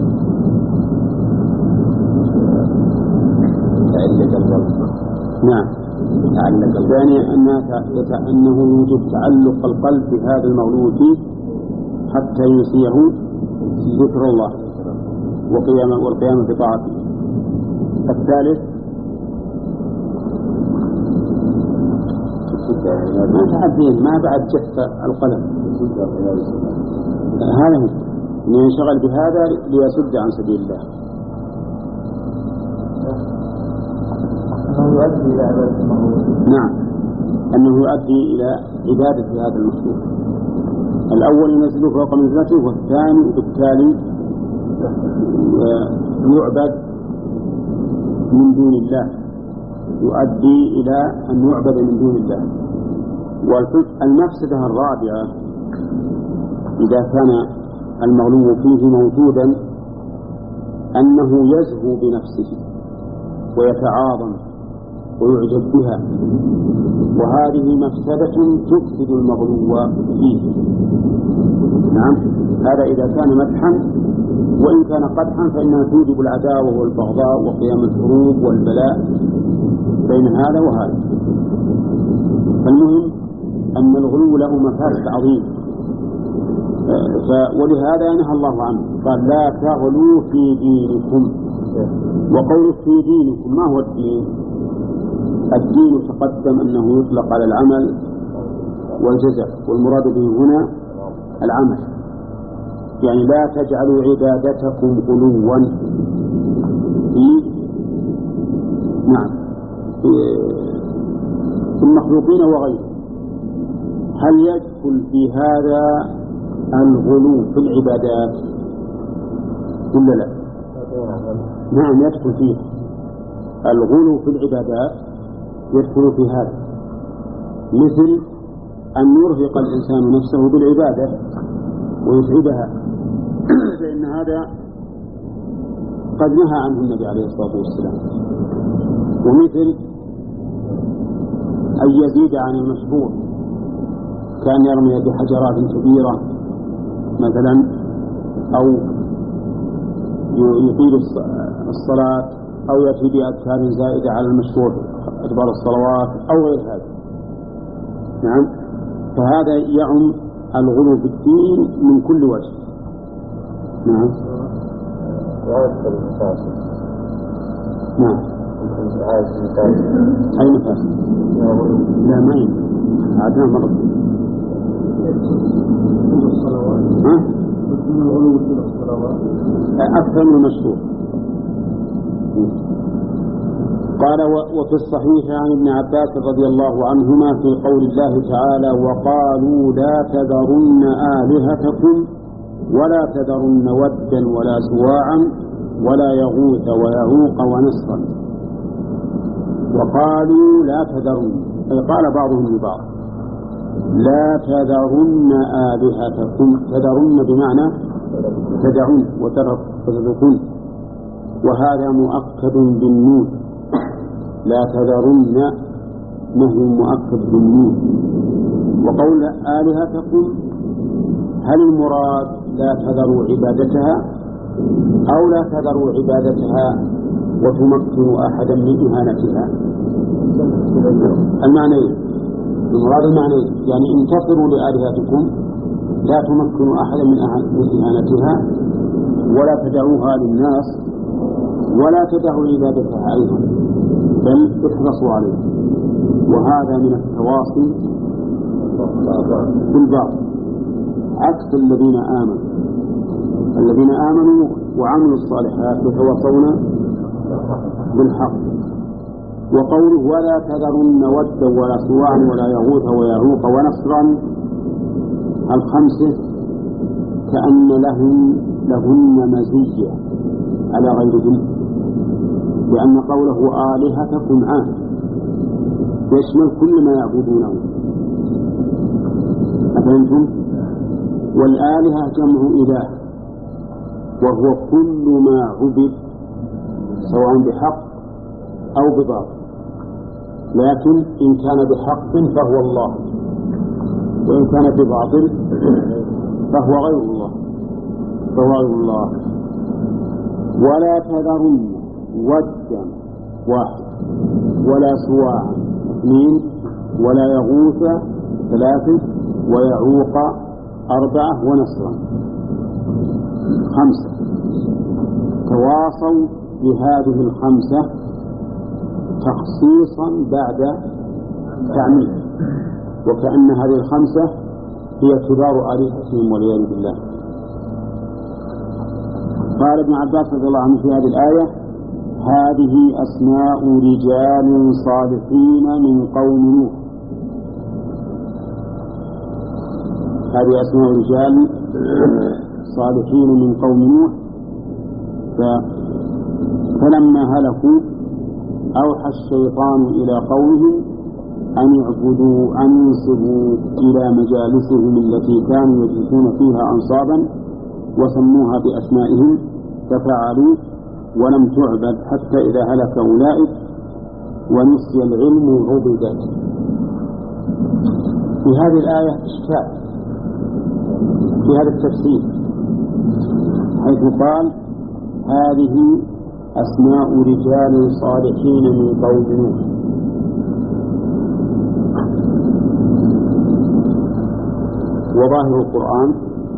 تعلق القلب. نعم. تعلق الثاني أنه يوجد تعلق القلب بهذا المغلوب فيه حتى ينسيه ذكر الله وقيام والقيام بطاعته. الثالث ما تعدين ما بعد جف القلم، هذا هو أن ينشغل بهذا ليسد عن سبيل الله. أنه يؤدي إلى عبادة المخلوق. نعم، أنه يؤدي إلى عبادة هذا المخلوق. الأول ينزله فوق منزلته، والثاني بالتالي يعبد من دون الله، يؤدي إلى أن يعبد من دون الله. والمفسدة الرابعة إذا كان المغلوب فيه موجودا أنه يزهو بنفسه ويتعاظم ويعجب بها، وهذه مفسدة تفسد المغلوب فيه. نعم، هذا إذا كان مدحا، وإن كان قدحا فإنها توجب العداوة والبغضاء وقيام الحروب والبلاء بين هذا وهذا. فالمهم أن الغلو له مفاسد عظيمة، ولهذا نهى الله عنه، قال لا تغلوا في دينكم. وقول في دينكم ما هو الدين؟ الدين تقدم أنه يطلق على العمل والجزاء، والمراد به هنا العمل، يعني لا تجعلوا عبادتكم غلوا في نعم في المخلوقين وغيرهم. هل يدخل في هذا الغلو في العبادات ولا لا؟ نعم يدخل فيه الغلو في العبادات، يدخل في هذا، مثل أن يرهق الإنسان نفسه بالعبادة ويتعبها، فإن هذا قد نهى عنه النبي عليه الصلاة والسلام. ومثل أن يزيد عن المشروع، كان يرمي بحجرات كبيرة مثلا، أو يطيل الصلاة، أو يأتي بأذكار زائدة على المشروع أدبار الصلوات أو غير هذا. نعم، فهذا يعم الغلو في الدين من كل وجه. نعم نعم أي مفاسد؟ لا ما ينفع، عادنا مرة أكثر من المشروع. قال وفي الصحيح عن ابن عباس رضي الله عنهما في قول الله تعالى وقالوا لا تذرن آلهتكم ولا تذرن ودا ولا سواعا ولا يغوث ويعوق ونسرا. وقالوا لا تذرن، أي قال بعضهم لبعض لا تذرن آلهتكم، تذرن بمعنى تدعون وتتركون، وهذا مؤكد بالنون، لا تذرن نهي مؤكد بالنون. وقول آلهتكم هل المراد لا تذروا عبادتها أو لا تذروا عبادتها وتمكنوا أحدا من إهانتها؟ المعنى المراد المعنى يعني انتصروا لآلهتكم، لا تمكنوا أحدا من إهانتها ولا تدعوها للناس ولا تدعوا عبادتها أيضا، بل احرصوا عليه. وهذا من التواصي بالبعض، عكس الذين آمنوا. الذين آمنوا وعملوا الصالحات يتواصون بالحق. وقوله ولا تذرن ودا ولا سواعا ولا يغوث ويعوق ونسرا، الخمسة كأن لهم لهن مزية على غيرهم، لأن قوله آلهتكم عام يشمل كل ما يعبدونه، أفهمتم؟ والآلهة جمع إله، وهو كل ما عبد سواء بحق أو بباطل، لكن إن كان بحق فهو الله، وإن كان بباطل فهو غير الله فهو غير الله. ولا تذرن ودا واحد ولا سواعا اثنين ولا يغوث ثلاثة ويعوق أربعة ونسرا خمسة. تواصوا بهذه الخمسة تخصيصا بعد تعميم، وكأن هذه الخمسة هي كبار آلهتهم والعياذ بالله. قال ابن عباس رضي الله عنه في هذه الآية هذه أسماء رجال صالحين من قوم نوح، هذه أسماء رجال صالحين من قوم نوح. فلما هلكوا أوحى الشيطان إلى قومهم أن يعبدوا أن ينصبوا إلى مجالسهم التي كانوا يجلسون فيها أنصابا وسموها بأسمائهم ففعلوا، ولم تعبد حتى إذا هلك أولئك ونسي العلم عبدت. في هذه الآية إشكال في هذا التفسير، حيث قال هذه أسماء رجال صالحين من قوم نوح، وظاهر القرآن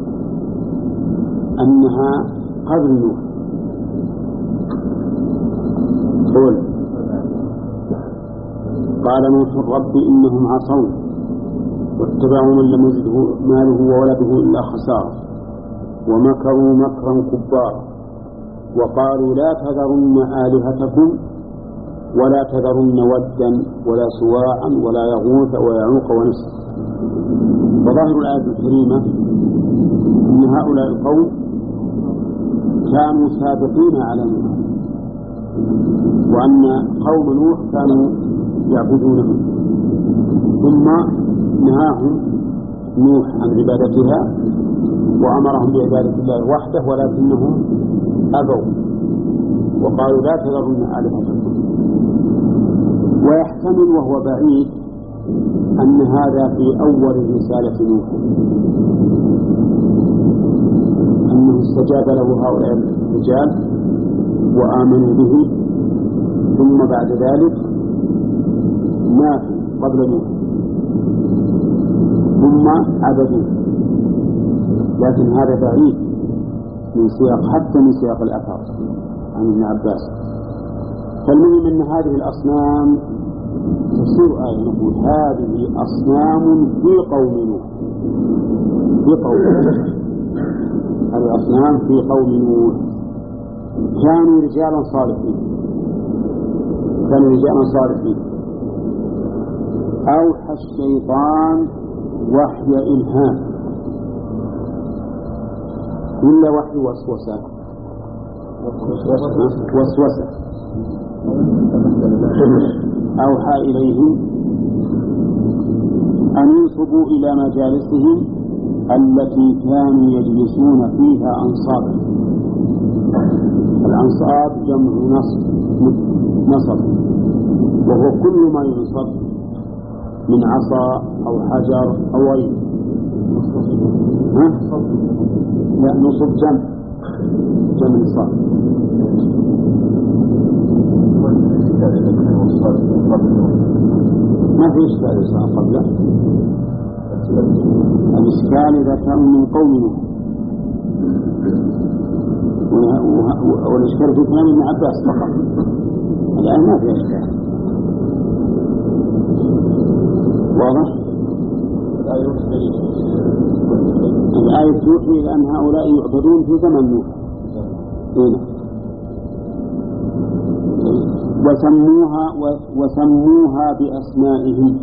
أنها قبل نوح. قل قال نوح رب إنهم عصوا واتبعوا من لم يزده ماله وولده إلا خسارة ومكروا مكرا كبارا وقالوا لا تذرن آلهتكم ولا تذرن ودا ولا سواعا ولا يغوث ويعوق ونسر. وظاهر الآية الكريمة أن هؤلاء القوم كانوا سابقين على نوح وأن قوم نوح كانوا يعبدونهم ثم نهاهم نوح عن عبادتها وأمرهم بعبادة الله وحده ولكنهم أبوا وقالوا لا تذرن آلهتكم. ويحتمل وهو بعيد أن هذا في أول رسالة نوح أنه استجاب له هؤلاء الرجال وآمنوا به ثم بعد ذلك ماتوا قبل نوح ثم عبدوه، لكن هذا بعيد من سياق حتى من سياق الأثر عن ابن عباس. فالمهم أن هذه الأصنام تفسير آية نقول هذه أصنام في قوم نوح في قوم هذه أصنام في قوم نوح كانوا رجالا صالحين كانوا رجالا صالحين أوحى الشيطان وحي إلهام كل وحي وسوسة وسوسة أوحى إليهم أن ينصبوا إلى مجالسهم التي كانوا يجلسون فيها أنصابا. الأنصاب جمع نصب نصب وهو كل ما ينصب من عصا أو حجر أو غيره. لا نصب جمع جمع نصاب. ما في إشكال إذا قبله الإشكال إذا كانوا من قوم نوح والإشكال في كلام ابن عباس فقط. الآن ما في إشكال واضح. الآية توحي إلى أن هؤلاء يعبدون في زمن نوح وسموها وسموها بأسمائهم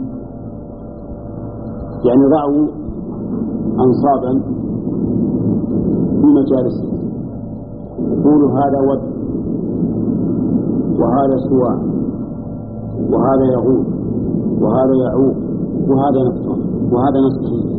يعني ضعوا أنصابا في مجالسهم يقولوا هذا ود وهذا سواع وهذا يغوث وهذا يعوق وهذا نصر وهذا نصر.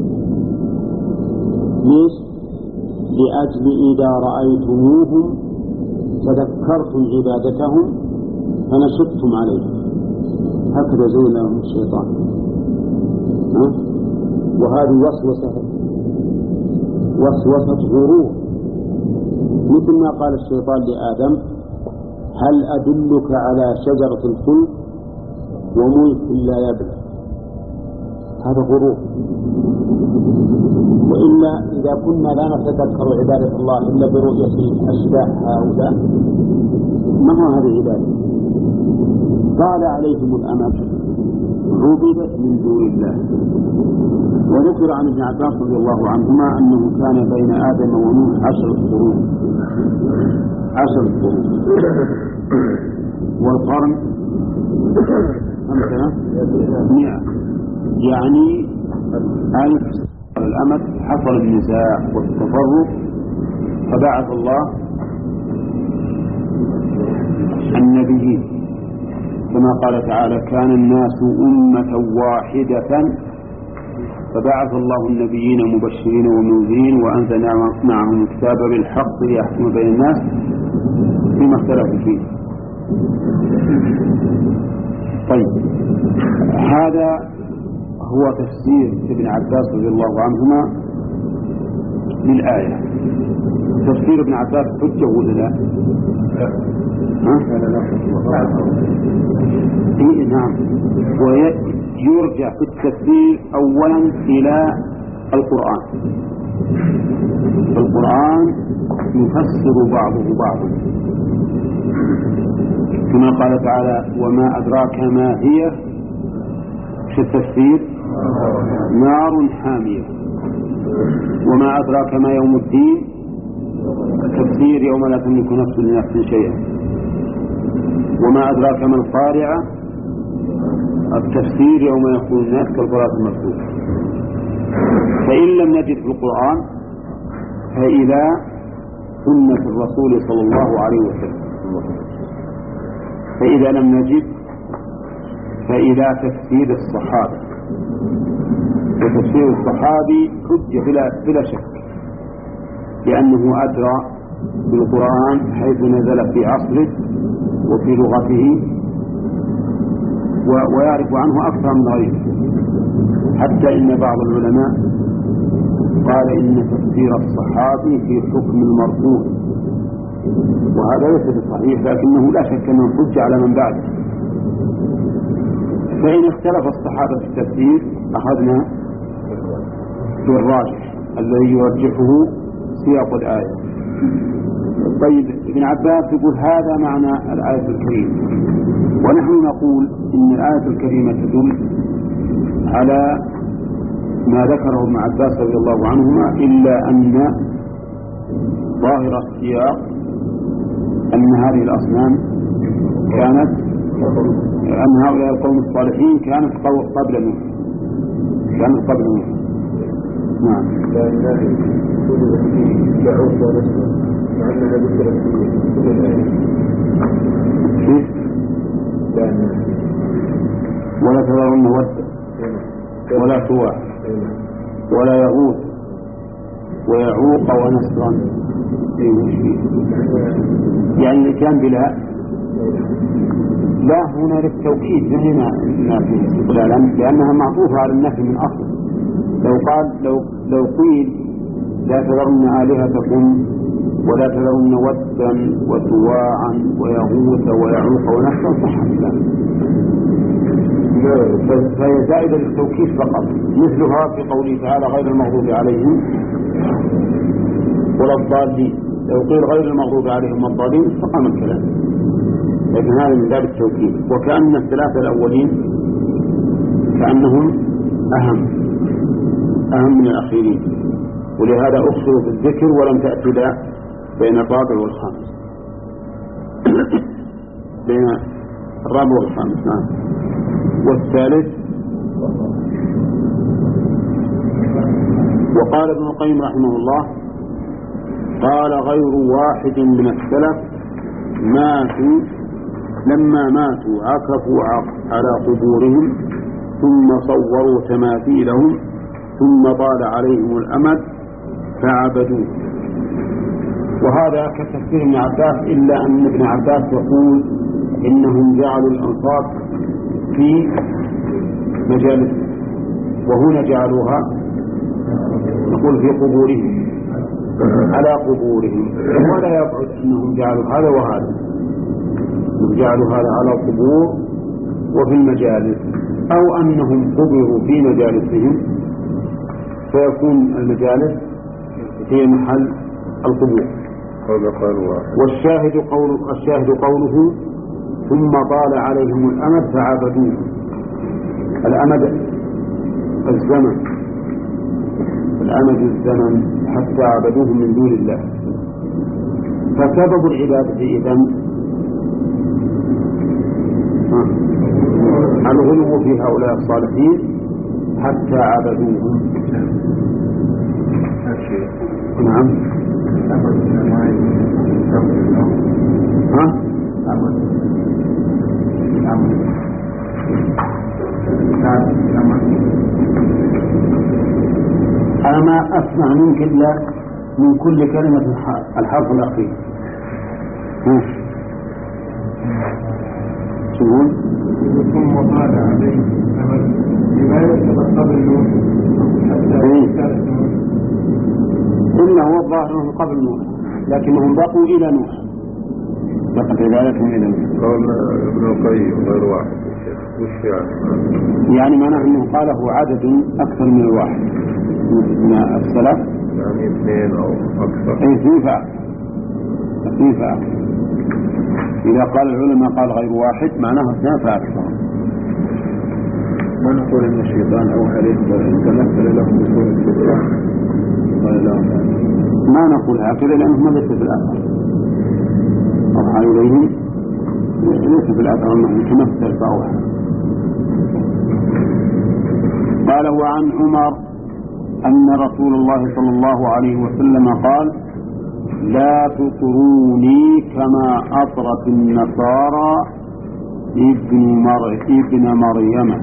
ليش؟ لأجل إذا رأيتموهم تذكرتم عبادتهم فنشدتم عليهم. هكذا زين لهم الشيطان. ها؟ وهذه وسوسة وسوسة غرور مثل ما قال الشيطان لآدم هل أدلك على شجرة الخلد وملك لا يبلى. هذا غرور. وإلا إذا كنا لا نتذكر عبادة الله إلا برؤية أشباح هؤلاء ما هو هذه عبادة؟ طال عليهم الأمد عبدت من دون الله. وذكر عن ابن عباس رضي الله عنهما أنه كان بين آدم ونوح عشر قرون عشر قرون والقرن أمثلة مئة يعني ألف. الأمد حصل النزاع والتفرق فبعث الله النبيين كما قال تعالى كان الناس أمة واحدة فبعث الله النبيين مبشرين ومنذرين وأنزل معهم الكتاب بالحق ليحكم بين الناس فيما اختلفوا فيه. طيب هذا هو تفسير ابن عباس رضي الله عنهما للآية. تفسير ابن عباس حجة ولا لا؟ إيه نعم. ويرجع في التفسير أولا إلى القرآن. القرآن يفسر بعضه بعضا كما قال تعالى: وما أدراك ما هي، في التفسير نار حامية. وما أدراك ما يوم الدين، التفسير يوم لا تملك نفس لنفس شيئا. وما أدراك ما القارعة، التفسير يوم يكون الناس كالفراش المكتوب. فإن لم نجد في القرآن فإلى سنة الرسول صلى الله عليه وسلم. فإذا لم نجد فإلى تفسير الصحابة. وتفسير الصحابي حجة بلا, بلا شك، لأنه أدرى بالقرآن حيث نزل في عصره وفي لغته، ويعرف عنه أكثر من غيره. حتى إن بعض العلماء قال إن تفسير الصحابي في حكم المرفوع، وهذا ليس بصحيح، لكنه لا شك أنه حجة على من بعده. فإن اختلف الصحابة في التفسير أخذنا بالراجح الذي يرجحه سياق الآية. طيب، ابن عباس يقول هذا معنى الآية الكريمة، ونحن نقول إن الآية الكريمة تدل على ما ذكره ابن عباس رضي الله عنهما، إلا أن ظاهر السياق أن هذه الأصنام كانت أن هؤلاء القوم الصالحين كانت قبل نوح، كانت قبل نوح. نعم. ولا تذرن ودا ولا سواع ولا يغوث ويعوق ونسرا. يعني الاتيان بلا لا هنا للتوكيد، هنا استقلالا، لأنها معطوفة على النفي من أصل. لو قال لو لو قيل لا تذرن آلهتكم ولا تذرن ودا وسواعا ويغوث ويعوق ونسرا صح الكلام، فهي زائدة للتوكيد فقط، مثلها في قوله تعالى: غير المغضوب عليهم ولا الضالين. لو قيل غير المغضوب عليهم ولا الضالين فقام الكلام، لكن هذا من باب التوكيد. وكأن الثلاثة الأولين كأنهم أهم أهم من الأخيرين، ولهذا أخصروا بالذكر ولم تأتي لا بين الرابع والخامس بين الرابع والخامس. نعم. والثالث، وقال ابن القيم رحمه الله: قال غير واحد من السلف ماتوا لما ماتوا عكفوا على قبورهم ثم صوروا تماثيلهم ثم طال عليهم الأمد فعبدوه. وهذا كتفسير ابن عباس، إلا أن ابن عباس يقول إنهم جعلوا الأنصاب في مجالس، وهنا جعلوها نقول في قبورهم على قبورهم، ولا يبعد أنهم جعلوا هذا وهذا، جعلوا هذا على القبور وفي المجالس، أو أنهم قبروا في مجالسهم فيكون المجالس هي محل القبور. والشاهد قول الشاهد قوله ثم طال عليهم الأمد فعبدوه. الأمد الزمن، الأمد الزمن حتى عبدوه من دون الله. فسبب العبادة إذن الغلو في هؤلاء الصالحين حتى عبدوهم. نعم. ها؟ أنا ما أسمع منك إلا من كل كلمة الحرف الأخير. ها؟ شنو؟ ثم طال عليه لما يتبقى النور حتى إلا هو الظاهر أنهم قبل نوح، لكنهم بقوا إلى نوح، بقت عبادتهم إلى نوح. قال ابن القيم غير واحد، وش يعني؟ يعني معناه أنه قاله عدد أكثر من الواحد. من السلف يعني اثنين أو أكثر. أي اثنين فأكثر، اثنين فأكثر. إذا قال العلماء قال غير واحد معناه اثنين فأكثر. ما نقول إن الشيطان أوحى له تمثل له بصورة الشيطان قال لا، ما نقول هكذا لأنه ليس في الأثر. أوحى إليهم ليس في الأثر أنه يتمثل فأوحى. قال وعن عمر أن رسول الله صلى الله عليه وسلم قال لا تطروني كما أطرت النصارى ابن, مر... ابن مريم.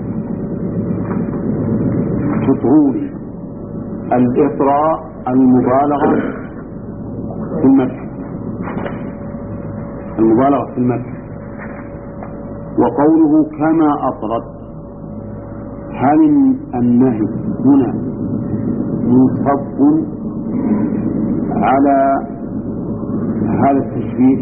تطروني الإطراء المبالغة في المدح، المبالغة في المدح. وقوله كما أطرت، هل النهي هنا منصب على هذا التشبيه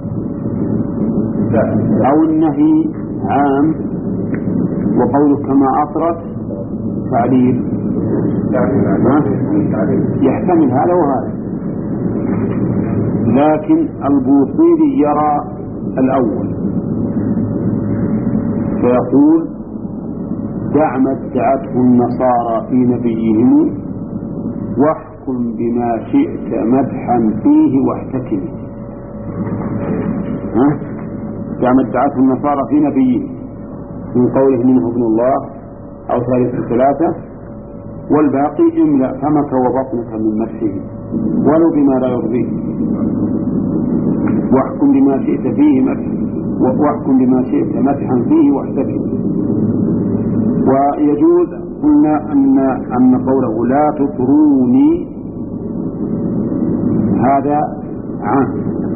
أو النهي عام؟ وقوله كما أطرت تعليل يحتمل هذا وهذا، لكن البوصيري يرى الأول فيقول دع ما ادعته النصارى في نبيهم واحكم بما شئت مدحا فيه واحتكم. ها؟ دع ما ادعته النصارى في نبيهم من قوله منه ابن الله أو ثالث ثلاثة، والباقي املأ فمك وبطنك من مدحه ولو بما لا يرضيه. واحكم بما شئت فيه مدحا واحكم بما شئت مدحا فيه واحتكم. ويجوز قلنا أن أن قوله لا تطروني هذا عام،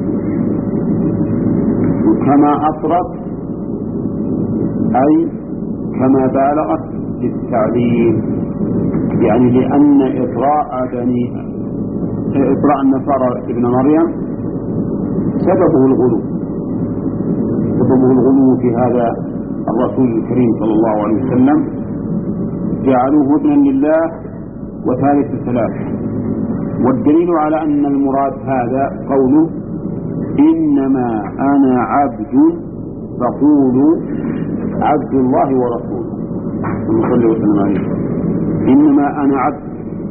كما أطرت أي كما بالغت للتعليل، يعني لأن إطراء بني إطراء النصارى ابن مريم سببه الغلو، سببه الغلو في هذا الرسول الكريم صلى الله عليه وسلم، جعلوه ابنا لله وثالث ثلاثة. والدليل على أن المراد هذا قوله إنما أنا عبد فقولوا عبد الله ورسوله صلى الله عليه وسلم. إنما أنا عبد،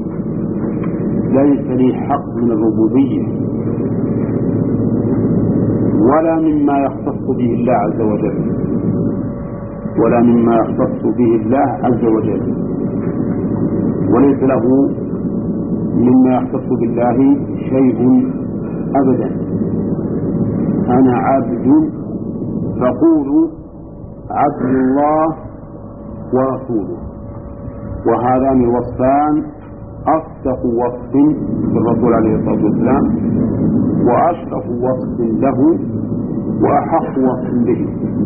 ليس لي حق من الربوبية ولا مما يختص به الله عز وجل، ولا مما يختص به الله عز وجل، وليس له مما يختص بالله شيء أبدا. أنا عبد فقولوا عبد الله ورسوله، وهذان الوصفان أصدق وصف بالرسول عليه الصلاة والسلام وأشرف وصف له وأحق وصف به.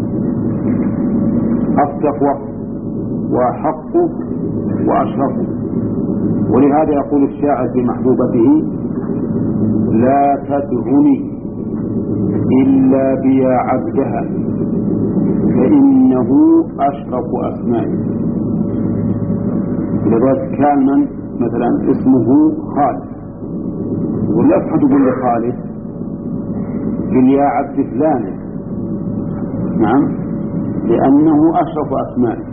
أصدق وصف وأحق وأشرف. ولهذا يقول الشاعر في محبوبته لا تدعني إلا بيا عبدها فإنه أشرف أسمائي. لذلك كان من مثلا اسمه خالد ولا أحد يقول لخالد قل يا عبد فلان، نعم، لأنه أشرف أسمائي.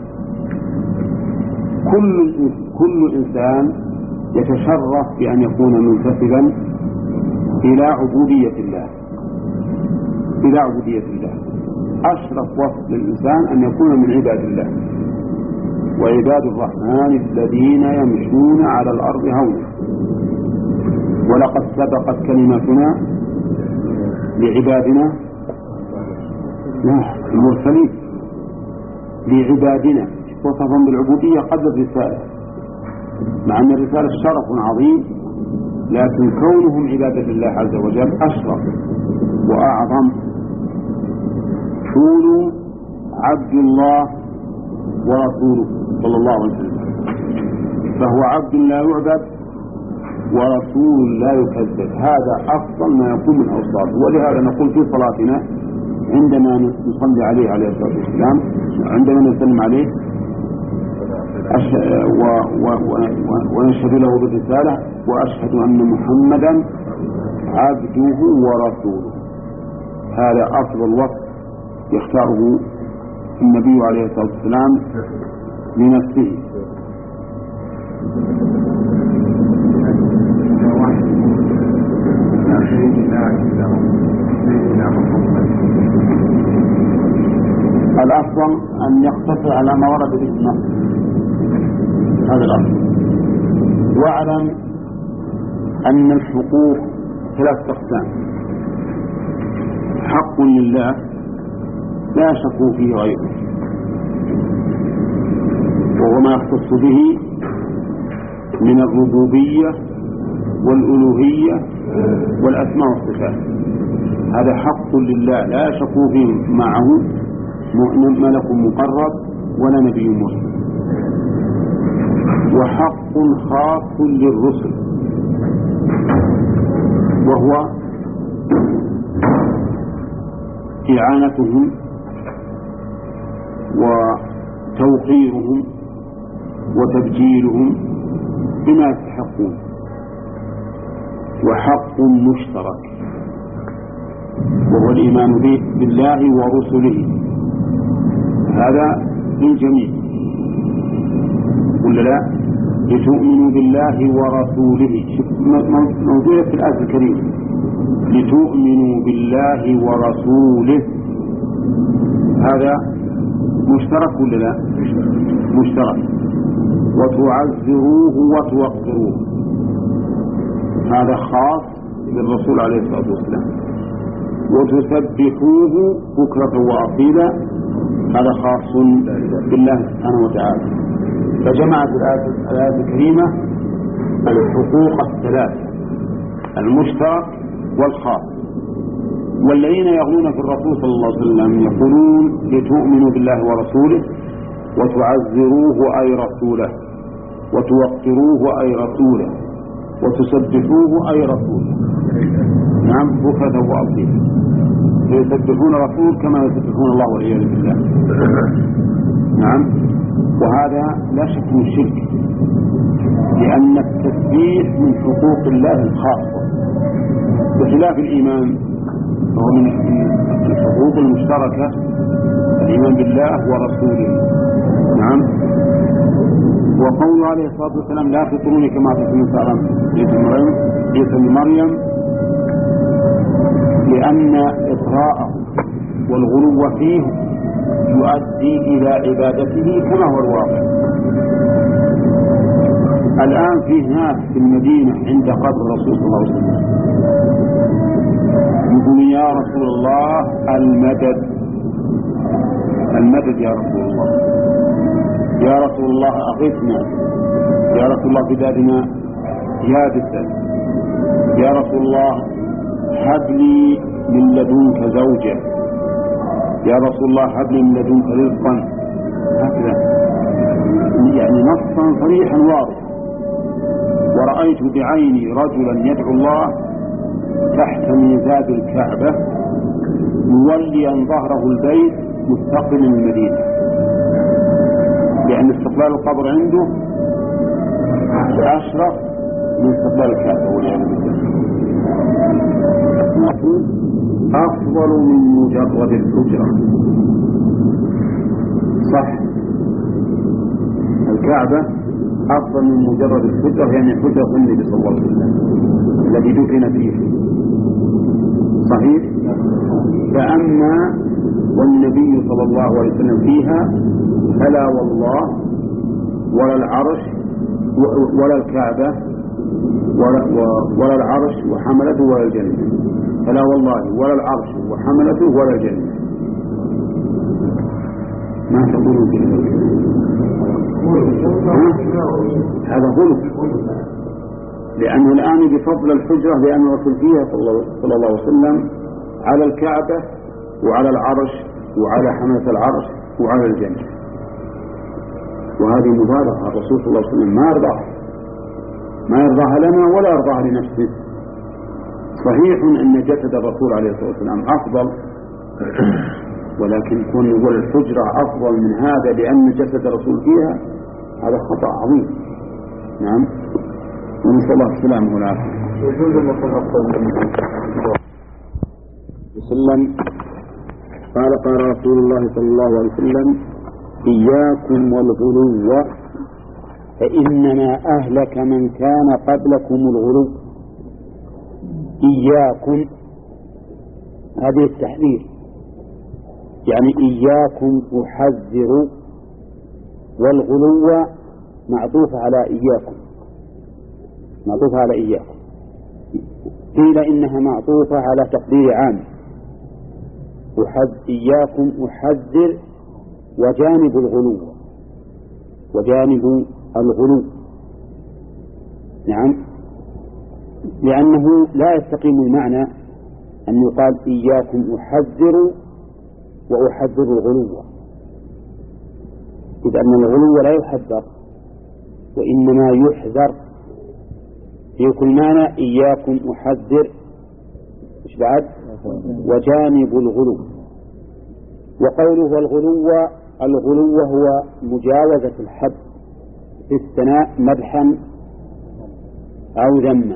كل كل إنسان يتشرف بأن يكون منتسبا إلى عبودية الله، إلى عبودية الله. أشرف وصف للإنسان أن يكون من عباد الله، وعباد الرحمن الذين يمشون على الأرض هونا. ولقد سبقت كلمتنا لعبادنا المرسلين، لعبادنا وصفهم بالعبودية قبل الرسالة، مع أن الرسالة شرف عظيم، لكن كونهم عبادة الله عز وجل أشرف وأعظم. كونوا عبد الله ورسوله صلى الله عليه وسلم، فهو عبد لا يعبد ورسول لا يكذب. هذا أفضل ما يكون من أوصافه. ولهذا نقول في صلاتنا عندما نصلي عليه عليه الصلاة والسلام، عندما نسلم عليه ونشهد له بالرسالة وأشهد أن محمدا عبده ورسوله. هذا أفضل وصف يختاره النبي عليه الصلاة والسلام لنفسه. الأفضل أن يقتصر على ما ورد به النص، هذا الأفضل. واعلم أن الحقوق ثلاث أقسام: حق لله لا شك فيه غيره، وهو ما يختص به من الربوبية والألوهية والأسماء والصفات، هذا حق لله لا شك فيه معه ملك مقرب ولا نبي مرسل. وحق خاص للرسل، وهو إعانتهم وتوقيرهم وتبجيلهم بما يستحقون. وحق مشترك، وهو الإيمان به بالله ورسله، هذا للجميع ولا لا؟ لتؤمنوا بالله ورسوله، موجودة في الآية الكريمة، لتؤمنوا بالله ورسوله، هذا مشترك ولا لا؟ مشترك. وتعزروه وتوقروه، هذا خاص بالرسول عليه الصلاة والسلام. وتسبحوه بكرة وأصيلا، هذا خاص بالله سبحانه وتعالى. فجمعت الآية الكريمة الحقوق الثلاث: المشترك والخاص. والذين يغلون في الرسول صلى الله عليه وسلم يقولون لتؤمنوا بالله ورسوله وتعزروه أي رسوله، وتوقروه أي رسوله، وتسبحوه أي رسوله. نعم، بكرة وأصيلا، يسبحون رسول كما يسبحون الله والعياذ بالله. نعم، وهذا لا شك من الشرك، لأن التسبيح من حقوق الله الخاصة، بخلاف الإيمان فهو من الحقوق المشتركة، الإيمان بالله ورسوله. نعم. وقوله عليه الصلاة والسلام لا تطروني كما تطرون عيسى بن مريم، لأن إطراءه والغلو فيه يؤدي إلى عبادته كما هو الواقع. الآن في ناس في المدينة عند قبر الرسول صلى الله عليه وسلم يقول يا رسول الله المدد، المدد يا رسول الله، يا رسول الله أغثنا، يا رسول الله بلادنا يابسة، يا رسول الله هب لي من لدنك زوجة، يا رسول الله هب لي من لدنك رزقا، هكذا يعني نصا صريحا واضحا. ورأيت بعيني رجلا يدعو الله تحت ميزاب الكعبة موليا ظهره البيت مستقبلا المدينة، لأن استقبال القبر عنده أشرف من استقبال الكعبة والعياذ بالله. أفضل من مجرد الحجرة، صح، الكعبة أفضل من مجرد الحجرة، يعني حجرة النبي صلى الله عليه وسلم الذي دفن فيه، صحيح. فأما والنبي صلى الله عليه وسلم فيها فلا والله ولا العرش ولا الكعبة ولا, ولا العرش وحملته ولا الجنة، فلا والله ولا العرش وحملته ولا الجنة. ما تقولون كذا؟ هذا غلو، لأنه الآن بفضل الحجرة، لأن الرسول فيها صلى الله عليه وسلم على الكعبة وعلى العرش وعلى حملة العرش وعلى الجنة، وهذه مبالغة. الرسول صلى الله عليه وسلم ما يرضاها، ما يرضاها لنا ولا يرضاها لنفسه. صحيح أن جسد الرسول عليه الصلاة والسلام أفضل، ولكن كون نقول الحجرة أفضل من هذا لأن جسد الرسول فيها، هذا خطأ عظيم. نعم، ونسأل الله السلامة والعافية. يجوز أن يكون أفضل من وسلم قال قال رسول الله صلى الله عليه وسلم: إياكم والغلو فإنما أهلك من كان قبلكم الغلو. إياكم هذه التحذير، يعني إياكم أحذر، والغلو معطوف على إياكم، معطوف على إياكم. قيل إنها معطوفة على تقدير عام، إياكم أحذر وجانب الغلو، وجانب الغلو. نعم، لأنه لا يستقيم المعنى أن يقال إياكم أحذر وأحذر الغلو، إذ أن الغلو لا يحذر وإنما يحذر. في كل معنى إياكم أحذر إيش بعد؟ وجانب الغلو. وقوله الغلو، الغلو هو مجاوزة الحد في الثناء مدحا أو ذما،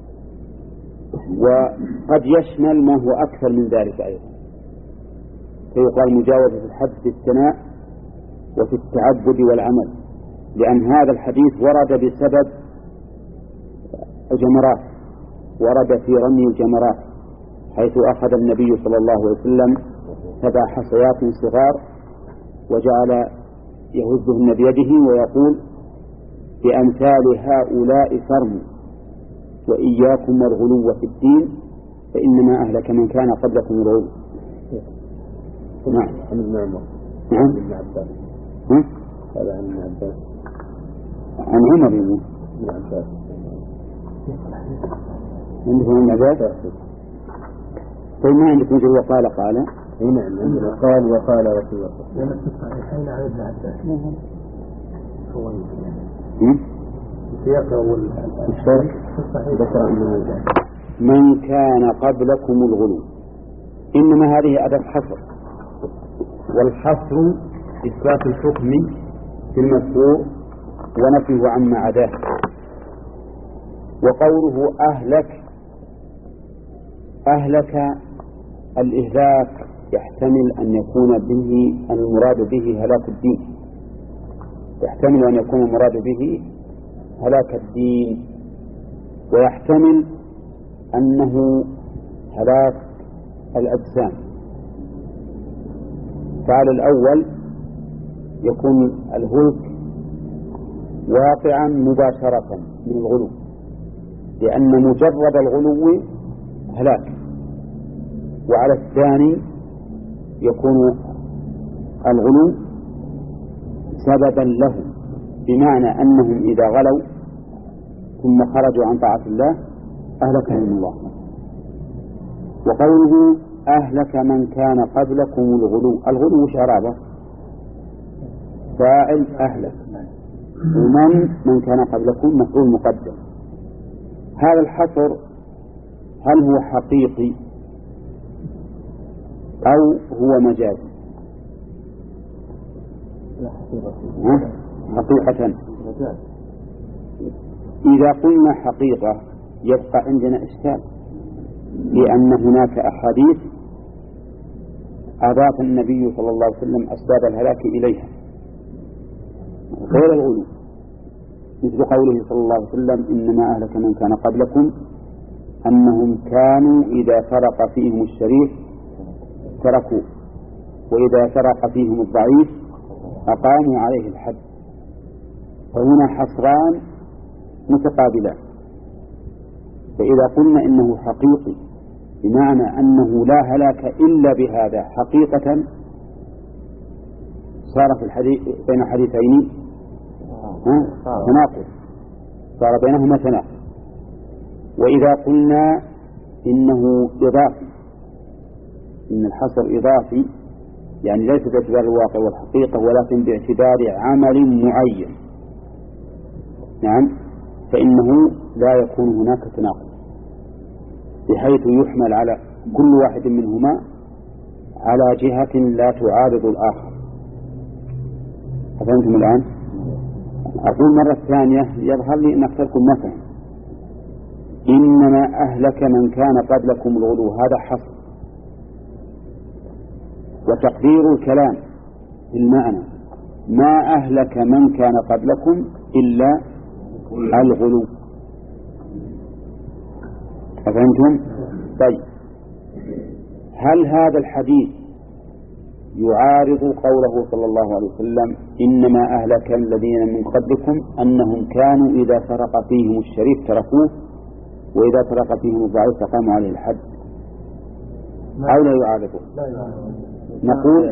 وقد يشمل ما هو أكثر من ذلك أيضا، فيقال مجاوزة الحد في الثناء وفي التعبد والعمل، لأن هذا الحديث ورد بسبب الجمرات، ورد في رمي الجمرات، حيث أخذ النبي صلى الله عليه وسلم سبع حصيات صغار وجعل يهزهن بيده ويقول: بأمثال هؤلاء فرموا، وإياكم والغلو في الدين فإنما أهلك من كان قبلكم الغلو. نعم. عن ابن عمر. نعم. ابن عباس. هذا عن ابن عباس. عن عمر يقول. ابن عباس. عندكم ابن عباس؟ طيب ما عندكم مثل وقال قال؟ اي نعم، عندنا قال وقال رسول الله. لما تسمع الحين عن ابن عباس هو السياق أول من كان قبلكم الغلو. إنما هذه أداة حصر، والحصر إثبات الحكم في المذكور ونفيه عما عداه. وقوله أهلك، أهلك الإهلاك يحتمل أن يكون به المراد به هلاك الدين، يحتمل أن يكون المراد به هلاك الدين، ويحتمل أنه هلاك الأجسام. فعلى الأول يكون الهلك واقعا مباشرة من الغلو، لأن مجرد الغلو هلاك. وعلى الثاني يكون الغلو سببا له، بمعنى أنهم إذا غلوا ثم خرجوا عن طاعة الله أهلكهم الله. وقوله أهلك من كان قبلكم الغلو، الغلو شرابة فاعل أهلك، ومن من كان قبلكم مفعول مقدم. هذا الحصر هل هو حقيقي أو هو مجازي؟ حقيقة. إذا قلنا حقيقة يبقى عندنا إشكال، لأن هناك أحاديث أضاف النبي صلى الله عليه وسلم أسباب الهلاك إليها غير الغلو، مثل قوله صلى الله عليه وسلم: إنما أهلك من كان قبلكم أنهم كانوا إذا سرق فيهم الشريف تركوا، وإذا سرق فيهم الضعيف أقاموا عليه الحد. فهنا حصران متقابلان. فإذا قلنا إنه حقيقي بمعنى أنه لا هلاك إلا بهذا حقيقة، صار في الحديث بين حديثين تناقض، صار بينهما تناقض. وإذا قلنا إنه إضافي، إن الحصر إضافي، يعني ليس باعتبار الواقع والحقيقة ولكن باعتبار عمل معين، نعم، فإنه لا يكون هناك تناقض، بحيث يحمل على كل واحد منهما على جهة لا تعارض الآخر. أفهمتم الآن؟ أقول مرة ثانية يظهر لي أن أكثركم ما فهم. إنما أهلك من كان قبلكم الغلو، هذا حصر، وتقدير الكلام في المعنى ما أهلك من كان قبلكم إلا الغلو. أفهمتم؟ طيب، هل هذا الحديث يعارض قوله صلى الله عليه وسلم إنما أهلك الذين من قبلكم أنهم كانوا إذا سرق فيهم الشريف تركوه وإذا سرق فيهم الضعيف فقاموا عليه الحد، أو لا يعارضه؟ نقول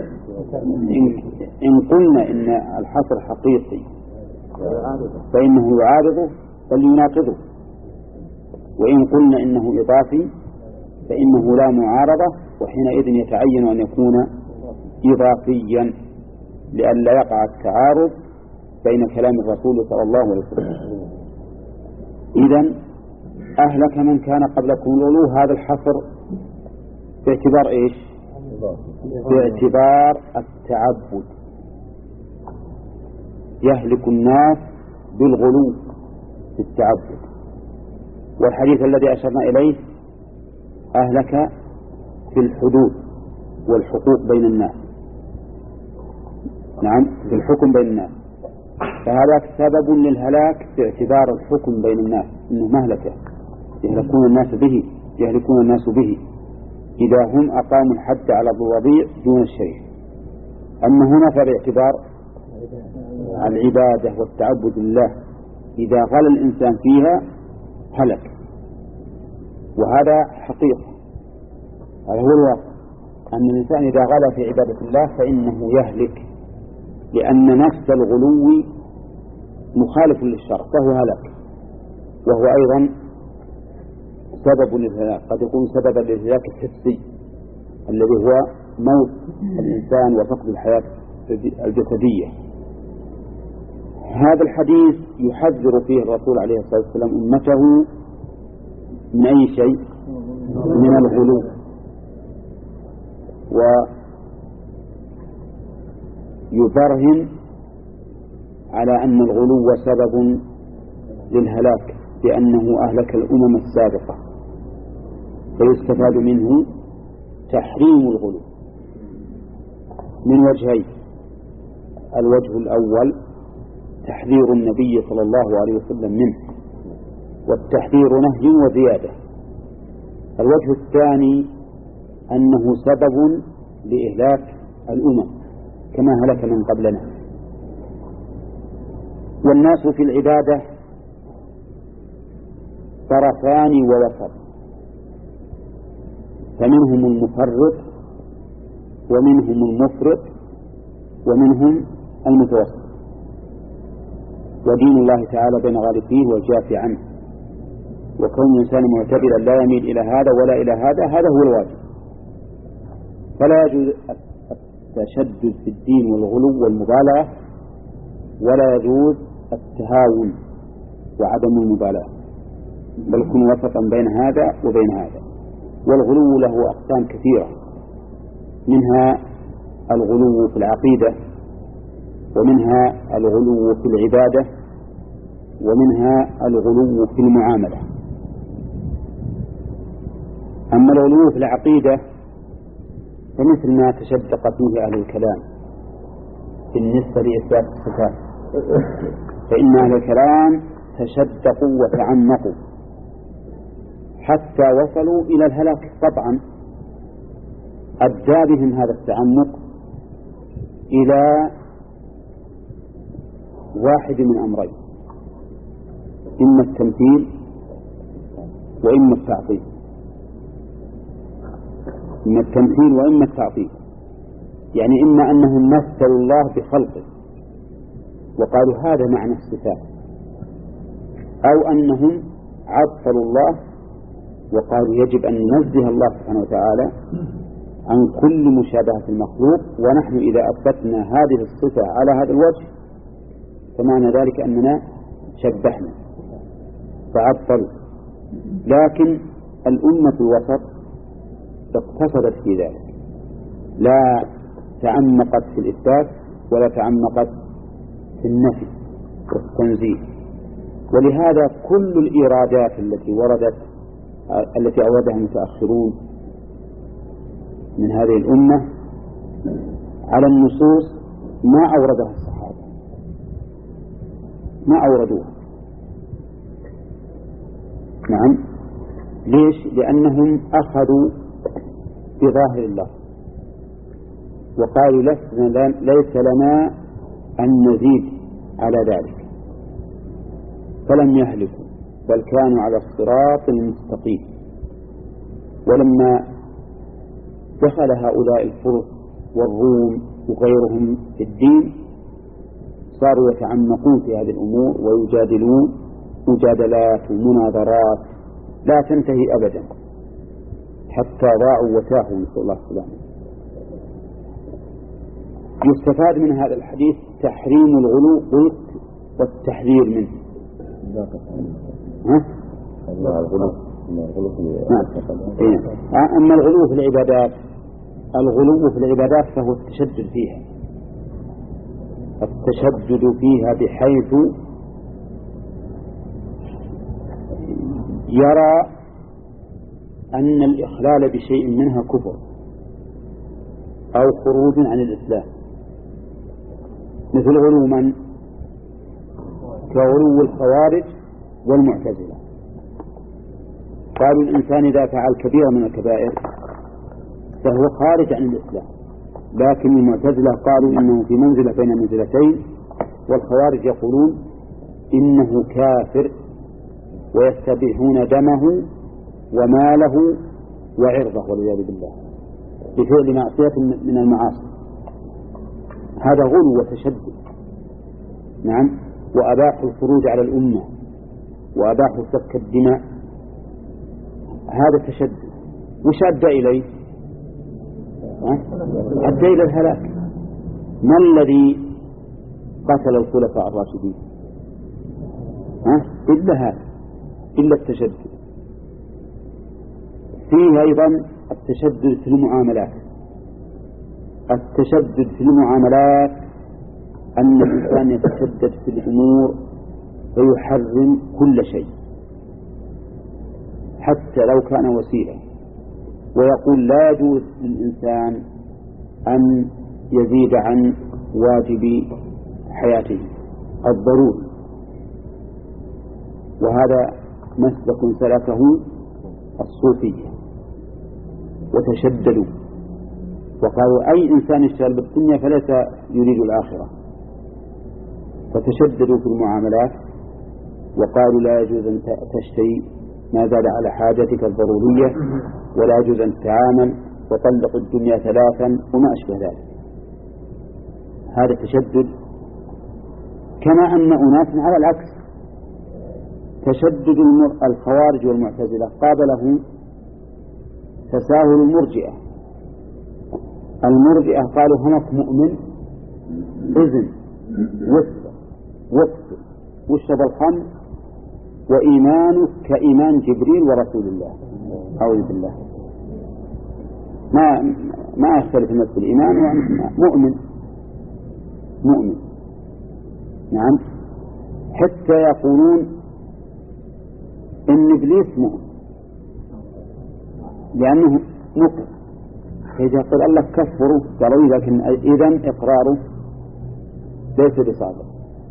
إن قلنا إن الحصر حقيقي فإنه يعارضه بل يناقضه، وإن قلنا إنه إضافي فإنه لا معارضة، وحينئذ يتعين أن يكون إضافيا لئلا يقع التعارض بين كلام الرسول صلى الله عليه وسلم. إذن أهلك من كان قبلكم الغلو، هذا الحصر باعتبار إيش؟ باعتبار التعبد، يهلك الناس بالغلو في التعبد. والحديث الذي أشرنا إليه أهلك في الحدود والحقوق بين الناس، نعم في الحكم بين الناس، فهذا سبب للهلاك باعتبار الحكم بين الناس، إنه مهلكة يهلكون الناس به يهلكون الناس به إذا هم أقاموا الحد على الرضيع دون الشريف. أما هنا فباعتبار العبادة والتعبد لله، إذا غلا الإنسان فيها هلك، وهذا حقيقة، هذا هو الواقع، أن الإنسان إذا غلا في عبادة الله فإنه يهلك، لأن نفس الغلو مخالف للشرع فهو هلك، وهو أيضا سبب للهلاك، قد يكون سببا للهلاك الحسي الذي هو موت الإنسان وفقد الحياة الجسدية. هذا الحديث يحذر فيه الرسول عليه الصلاة والسلام أمته من أي شيء؟ من الغلو، ويبرهن على أن الغلو سبب للهلاك لأنه أهلك الأمم السابقة، فيستفاد منه تحريم الغلو من وجهين: الوجه الأول تحذير النبي صلى الله عليه وسلم منه، والتحذير نهي وزيادة. الوجه الثاني أنه سبب لإهلاك الأمم كما هلك من قبلنا. والناس في العبادة طرفان ووسط، فمنهم المفرط ومنهم المفرط ومنهم المتوسط، ودين الله تعالى بين غالبيه والجافي عنه، وكون الإنسان معتبرا لا يميل إلى هذا ولا إلى هذا، هذا هو الواجب. فلا يجوز التشدد في الدين والغلو والمبالغة، ولا يجوز التهاون وعدم المبالاة، بل كن وسطا بين هذا وبين هذا. والغلو له أقسام كثيرة، منها الغلو في العقيدة، ومنها الغلو في العبادة، ومنها الغلو في المعاملة. أما الغلو في العقيدة فمثل ما تشدق فيه أهل الكلام بالنسبة لإثبات الصفات، فإن أهل الكلام تشدقوا وتعمقوا حتى وصلوا إلى الهلاك. طبعا أدى بهم هذا التعمق إلى واحد من أمرين: إما التمثيل وإما التعطيل، إما التمثيل وإما التعطيل، يعني إما أنهم مثلوا الله بخلقه وقالوا هذا معنى الصفات، أو أنهم عطلوا الله وقالوا يجب أن ننزه الله سبحانه وتعالى عن كل مشابهة المخلوق، ونحن إذا أثبتنا هذه الصفة على هذا الوجه فمعنى ذلك أننا شبهنا فعطلوا. لكن الأمة الوسط اقتصدت في ذلك، لا تعمقت في الإثبات ولا تعمقت في النفي، والتنزيه. ولهذا كل الإيرادات التي وردت التي أوردها المتأخرون من هذه الأمة على النصوص ما أوردها الصحابة، ما أوردوها. نعم. ليش؟ لأنهم أخذوا بظاهر الله وقالوا ليس لنا أن نزيد على ذلك، فلم يهلكوا بل كانوا على الصراط المستقيم. ولما دخل هؤلاء الفرس والروم وغيرهم في الدين صاروا يتعمقون في هذه الأمور ويجادلون مجادلات ومناظرات لا تنتهي أبدا حتى ضاعوا وتاهوا، نسأل الله السلامة. يستفاد من هذا الحديث تحريم الغلو والتحذير منه. ها؟ الغلو. أما الغلو في العبادات، الغلو في العبادات فهو التشدد فيها، التشدد فيها بحيث يرى أن الإخلال بشيء منها كفر أو خروج عن الإسلام، مثل غلو من كغلو الخوارج والمعتزلة. قالوا الإنسان إذا فعل كبيرة من الكبائر فهو خارج عن الإسلام، لكن المعتزلة قالوا إنه في منزلة بين منزلتين، والخوارج يقولون إنه كافر ويستبيحون دمه وماله وعرضه والعياذ بالله بفعل معصية من المعاصي. هذا غلو وتشدد. نعم. وأباحوا الخروج على الأمة وأباحوا سفك الدماء، هذا تشدد. وش أدى إليه؟ أدى إلى الهلاك. ما الذي قتل الخلفاء الراشدين؟ ها؟ إلا هذا، إلا التشدد. فيه أيضا التشدد في المعاملات. التشدد في المعاملات أن الإنسان يتشدد في الأمور ويحرم كل شيء حتى لو كان وسيلة، ويقول لا يجوز للإنسان أن يزيد عن واجب حياته الضروري. وهذا مسلك سلكه الصوفية وتشددوا وقالوا أي إنسان يشتغل بالدنيا فليس يريد الآخرة، فتشددوا في المعاملات وقالوا لا يجوز أن تشتري ما زاد على حاجتك الضرورية، ولا يجوز أن تتعامل، وطلق الدنيا ثلاثا وما أشبه ذلك. هذا تشدد. كما أن أناس على العكس تشدد الخوارج والمعتزلة قابله تساهل المرجئة. المرجئة قالوا همك مؤمن إذن وسط وقت واشرب الخمر وإيمانك كإيمان جبريل ورسول الله، أعوذ بالله. ما ما يختلف الناس في الإيمان، مؤمن مؤمن. نعم. حتى يقولون إن إبليس مؤمن لأنه مكر، فإذا قال الله كفره قالوا لكن إذن إقراره ليس بصادق،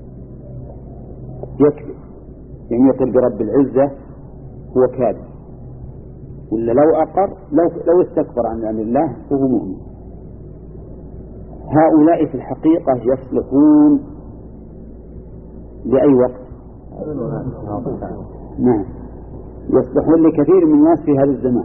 يكذب، يعني يقول برب العزة هو كاذب، ولا لو أقر لو, لو استكبر عن أمر الله فهو مؤمن. هؤلاء في الحقيقة يصلحون لأي وقت؟ نعم، يصلحون لكثير من الناس في هذا الزمان.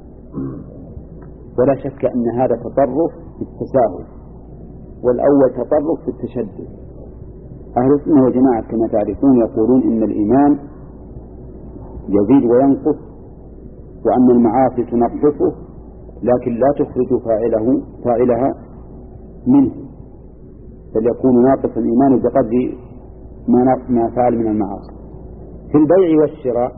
ولا شك أن هذا تطرف في التساهل، والأول تطرف في التشدد. أهل السنة والجماعة كما تعرفون يقولون إن الإيمان يزيد وينقص، وأن المعاصي تنقصه لكن لا تخرج فاعله فاعلها منه، بل يكون ناقص الإيمان بقدر ما ما فعل من المعاصي. في البيع والشراء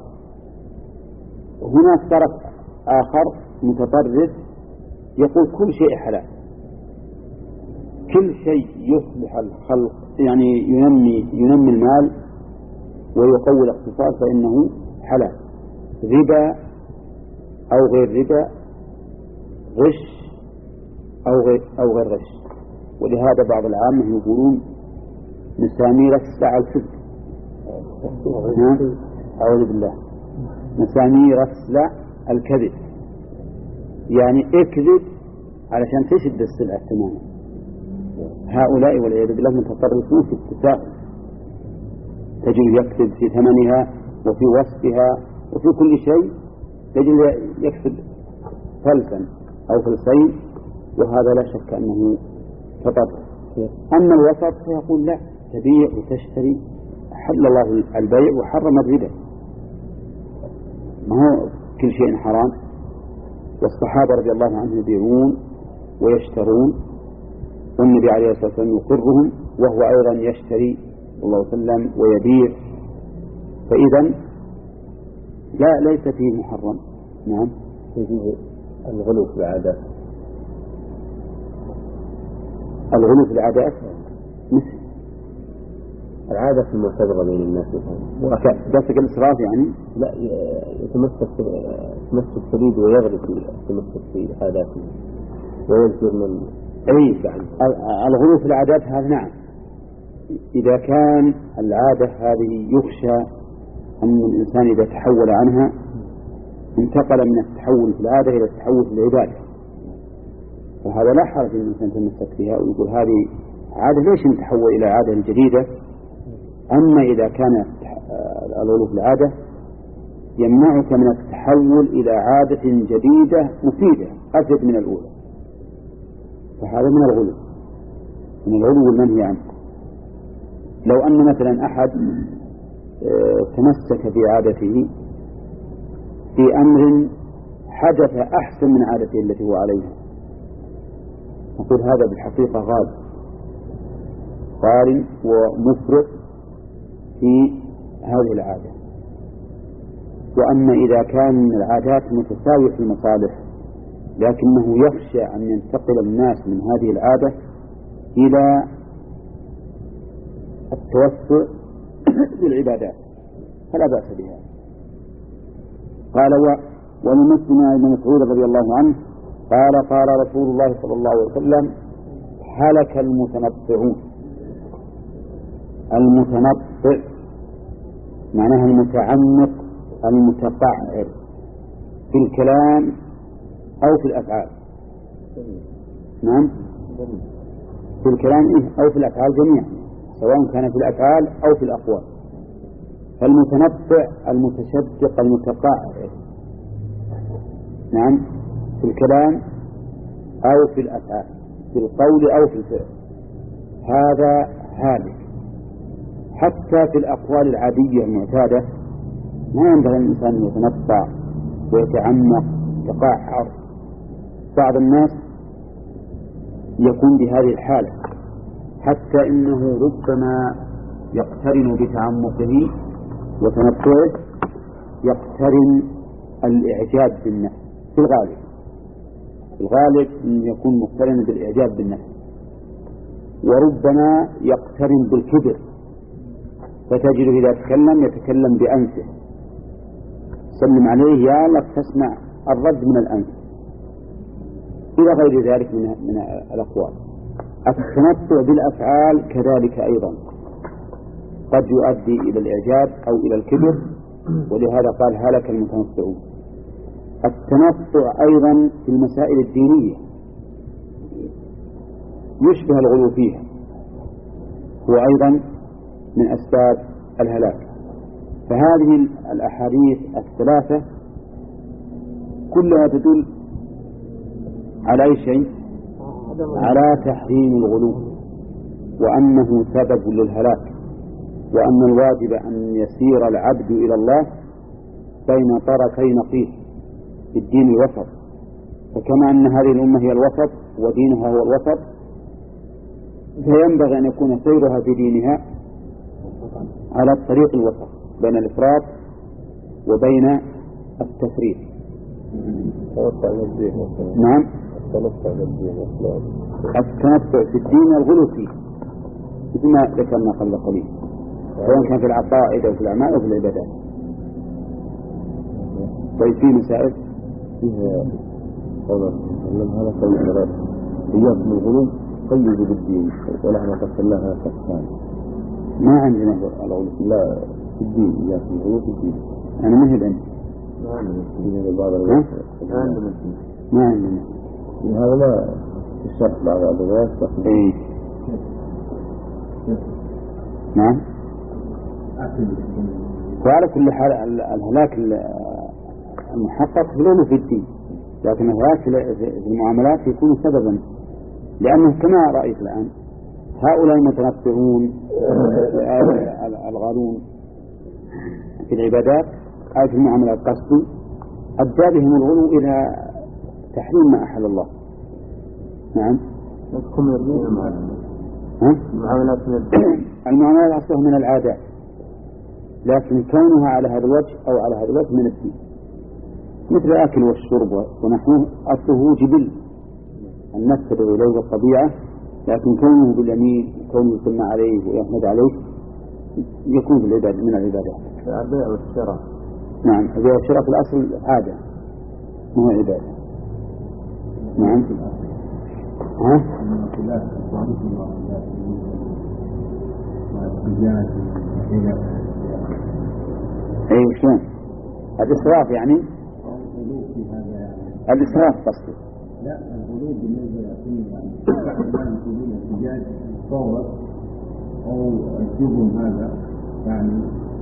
هناك طرف آخر متطرف يقول كل شيء حلال، كل شيء يصلح الخلق يعني ينمي ينمي المال ويقوي الاقتصاد فإنه حلال. ربا أو غير ربا، غش أو غير أو غير غش. ولهذا بعض العامة يقولون مسامير الساعة الكذب. أعوذ بالله، مسامير السلع الكذب، يعني اكذب علشان تشد السلعة تماما. هؤلاء والعياذ بالله متطرفون في التساؤل، تجد يكذب في ثمنها وفي وصفها وفي كل شيء، تجد يكسب فلسا أو فلسين، وهذا لا شك أنه تطرف. أما الوسط فيقول لا، تبيع وتشتري، حل الله البيع وحرم الربا، ما هو كل شيء حرام. والصحابة رضي الله عنهم يبيعون ويشترون، والنبي عليه الصلاة والسلام يقرهم وهو أيضا يشتري صلى الله عليه وسلم ويبيع، فإذا لا ليس فيه محرم. نعم. يجوز الغلو في العادات، الغلو في العادات مثل العادة المعتبرة بين الناس، داسك الإسراف يعني لا يتمسك يتمسك شديد ويغلو في يتمسك في عاداته ويذكر من أي الغلو في العادات هذا. نعم، إذا كان العادة هذه يخشى أن الإنسان إذا تحول عنها انتقل من التحول في العادة إلى التحول في العبادة، وهذا لا حرج أن الإنسان يتمسك فيها ويقول هذه عادة ليش نتحول إلى عادة جديدة. أما إذا كان الغلو في العادة يمنعك من التحول إلى عادة جديدة مفيدة أفيد من الأولى، فهذا من الغلو، من الغلو المنهي عنه. لو أن مثلا أحد تمسك في عادته في أمر حدث أحسن من عادته التي هو عليها، نقول هذا بالحقيقة غال غال ومفرط في هذه العادة. وأما إذا كان العادات متساوية في المصالح لكنه يخشى أن ينتقل الناس من هذه العادة إلى التوسع في العبادات فلا بأس بها. قال ومسلم ابن مسعود رضي الله عنه قال قال رسول الله صلى الله عليه وسلم هلك المتنطعون. المتنطع معناها المتعمق المتقعر في الكلام أو في الأفعال. نعم، في الكلام أو في الأفعال جميعا، سواء كان في الأفعال أو في الأقوال. فالمتنطع المتشدق المتقعر، نعم، في الكلام أو في الأفعال، في القول أو في الفعل، هذا هالك. حتى في الأقوال العادية المعتادة ما ينبغي الإنسان أن يتنطع ويتعمق يتقعر. بعض الناس يكون بهذه الحالة حتى إنه ربما يقترن بتعمقه وتنطعه يقترن الإعجاب بالنفس في الغالب. الغالب أن يكون مقترن بالإعجاب بالنفس، وربما يقترن بالكبر، فتجد إذا تكلم يتكلم بأنفه، سلم عليه يا لك تسمع الرد من الأنف، إلى غير ذلك من من الأقوال. التنطع بالأفعال كذلك أيضا قد يؤدي إلى الإعجاب أو إلى الكبر، ولهذا قال هلك المتنطعون. التنطع أيضا في المسائل الدينية يشبه الغلو فيها، هو أيضا من أسباب الهلاك. فهذه الأحاديث الثلاثة كلها تدل على أي شيء؟ على تحريم الغلو، وأنه سبب للهلاك، وأن الواجب أن يسير العبد إلى الله بين طرفي نقيض في الدين الوسط. فكما أن هذه الأمة هي الوسط ودينها هو الوسط، فينبغي أن يكون سيرها في دينها على الطريق الوسط بين الإفراط وبين التفريط. توسع المسجد. نعم، التنطع بالدين والإسلام. التنطع في الدين والغلو فيه مثل ما ذكرنا قبل قليل، سواء كان في العقائد أو في الأعمال أو في العبادات. طيب في مسائل فيها قوله علم هذا قول ثلاث إياكم الغلو قيدوا بالدين ونحن قسمناها قسمان. ما عندنا الغلو لا في الدين، إياكم الغلو في الدين. أنا ما هي عندي ما عندنا بعض الناس ما عندنا ما عندنا هذا ما في الشرح بعض الأدوات. إيه نعم. وعلى كل حال الهلاك المحقق غلو في الدين، لكن الهلاك في المعاملات يكون سببا، لأنه كما رأيت الآن هؤلاء المتنطعون الغالون في العبادات أو في المعاملات قصد أدى بهم الغلو إلى تحريم ما أحل الله. نعم. المعاملات أصلها من العادات، لكن كونها على هذا الوجه أو على هذا الوجه من الدين، مثل الأكل والشرب ونحوه أصله جبل النفس تدعو إليه والطبيعة، لكن كونه باليمين كونه يسمى عليه ويحمد عليه يكون في العبادة من العبادات. البيع والشراء. نعم البيع والشراء في الأصل عادة مو عبادة. نعم. ها؟ أي شلون؟ الإسراف يعني؟ الإسراف قصدي. لا الغلو بالنسبة للإنسان الحجاج صورة أو الجبن هذا يعني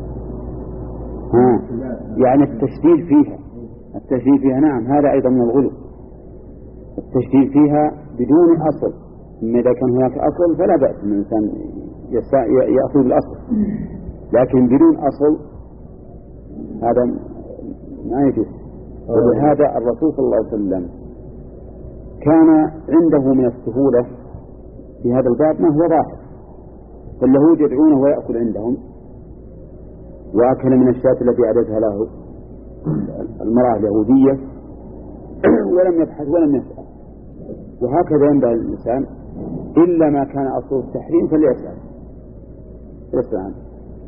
ها يعني التشديد فيها التشديد فيها نعم هذا أيضا من الغلو. التشديد فيها بدون أصل، إذا كان هناك أصل فلا بأس من الإنسان يأخذ بالأصل، لكن بدون أصل هذا ما يجوز. ولهذا الرسول صلى الله عليه وسلم كان عنده من السهولة في هذا الباب ما هو ظاهر، فاليهود يدعونه ويأكل عندهم، وأكل من الشاة التي أعدتها له المرأة اليهودية ولم يبحث ولم يسأل. وهكذا ينبغي الإنسان إلا ما كان أصل التحريم فليسأل يسأل عنه.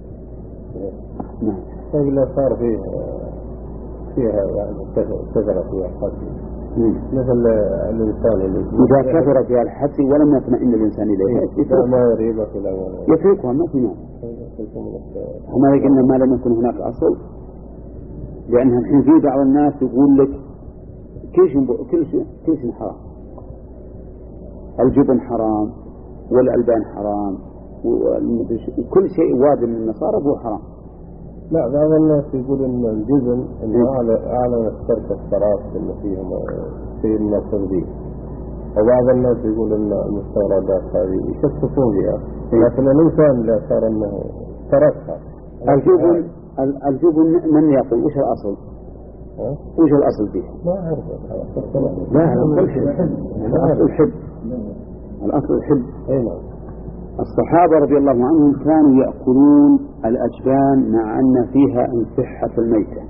نعم. طيب لا صار فيه فيها يعني كثرة فيها الحسي مثل الإنسان إذا كثر فيها الحسي ولم يطمئن الإنسان إليها ما يريبك يفرقها ما في مال. وما يقولنا ما لم يكن هناك أصل، لأنها الحين في بعض الناس يقول لك كل شيء كل شيء كل شيء حرام، الجبن حرام والألبان حرام وكل شيء واد من النصارى هو حرام. لا بعض الناس يقول ان الجبن انه اعلى اعلى ترك الصراف اللي فيهم كثير من التنظيف، وبعض الناس يقول ان المستوردات هذه يشككون فيها، لكن الانسان لا صار انه تركها. الجبن الجبن من يقول وش الاصل؟ وش الاصل فيه؟ ما اعرف. لا الاصل الحب. الاصل الحب. الاصل الحب. اي نعم. الصحابة رضي الله عنهم كانوا يأكلون الأجبان مع أن فيها انفحة الميتة،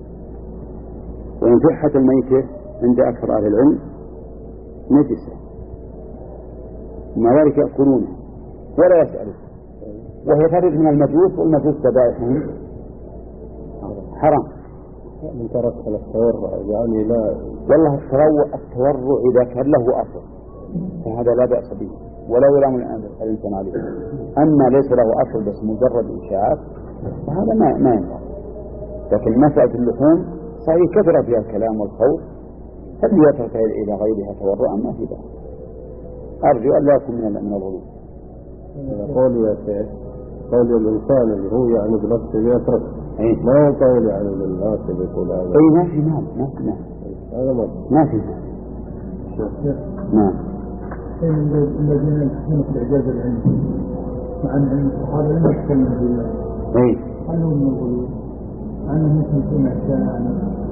وانفحة الميتة عند أكثر أهل العلم نجسة، ومع ذلك يأكلونها ولا يسألون، وهي ترد من المجوس، والمجوس ذبائحهم حرام. من ترك التورع يعني لا والله التورع التورع إذا كان له أصل فهذا لا بأس به ولا يلام الإنسان عليه. أما ليس له أصل بس مجرد إشاعات فهذا ما ما ينفع. لكن مسألة اللحوم صحيح كثر فيها الكلام والخوف، فليترك إلى غيرها تورعا ما في ذلك. أرجو أن لا يكون من من الغلو. قول يا شيخ قول الإنسان اللي هو يعني بنفسه يترك ما هو قول يعني للناس اللي يقول هذا. أي ما في مال ما في مال هذا ما ما في مال. نعم. الذين يحكمون في الإعجاز العلمي مع أن الصحابة لم يتكلموا بالله. أي. هل هو من الغلو؟ أنه ممكن يكون إحسان؟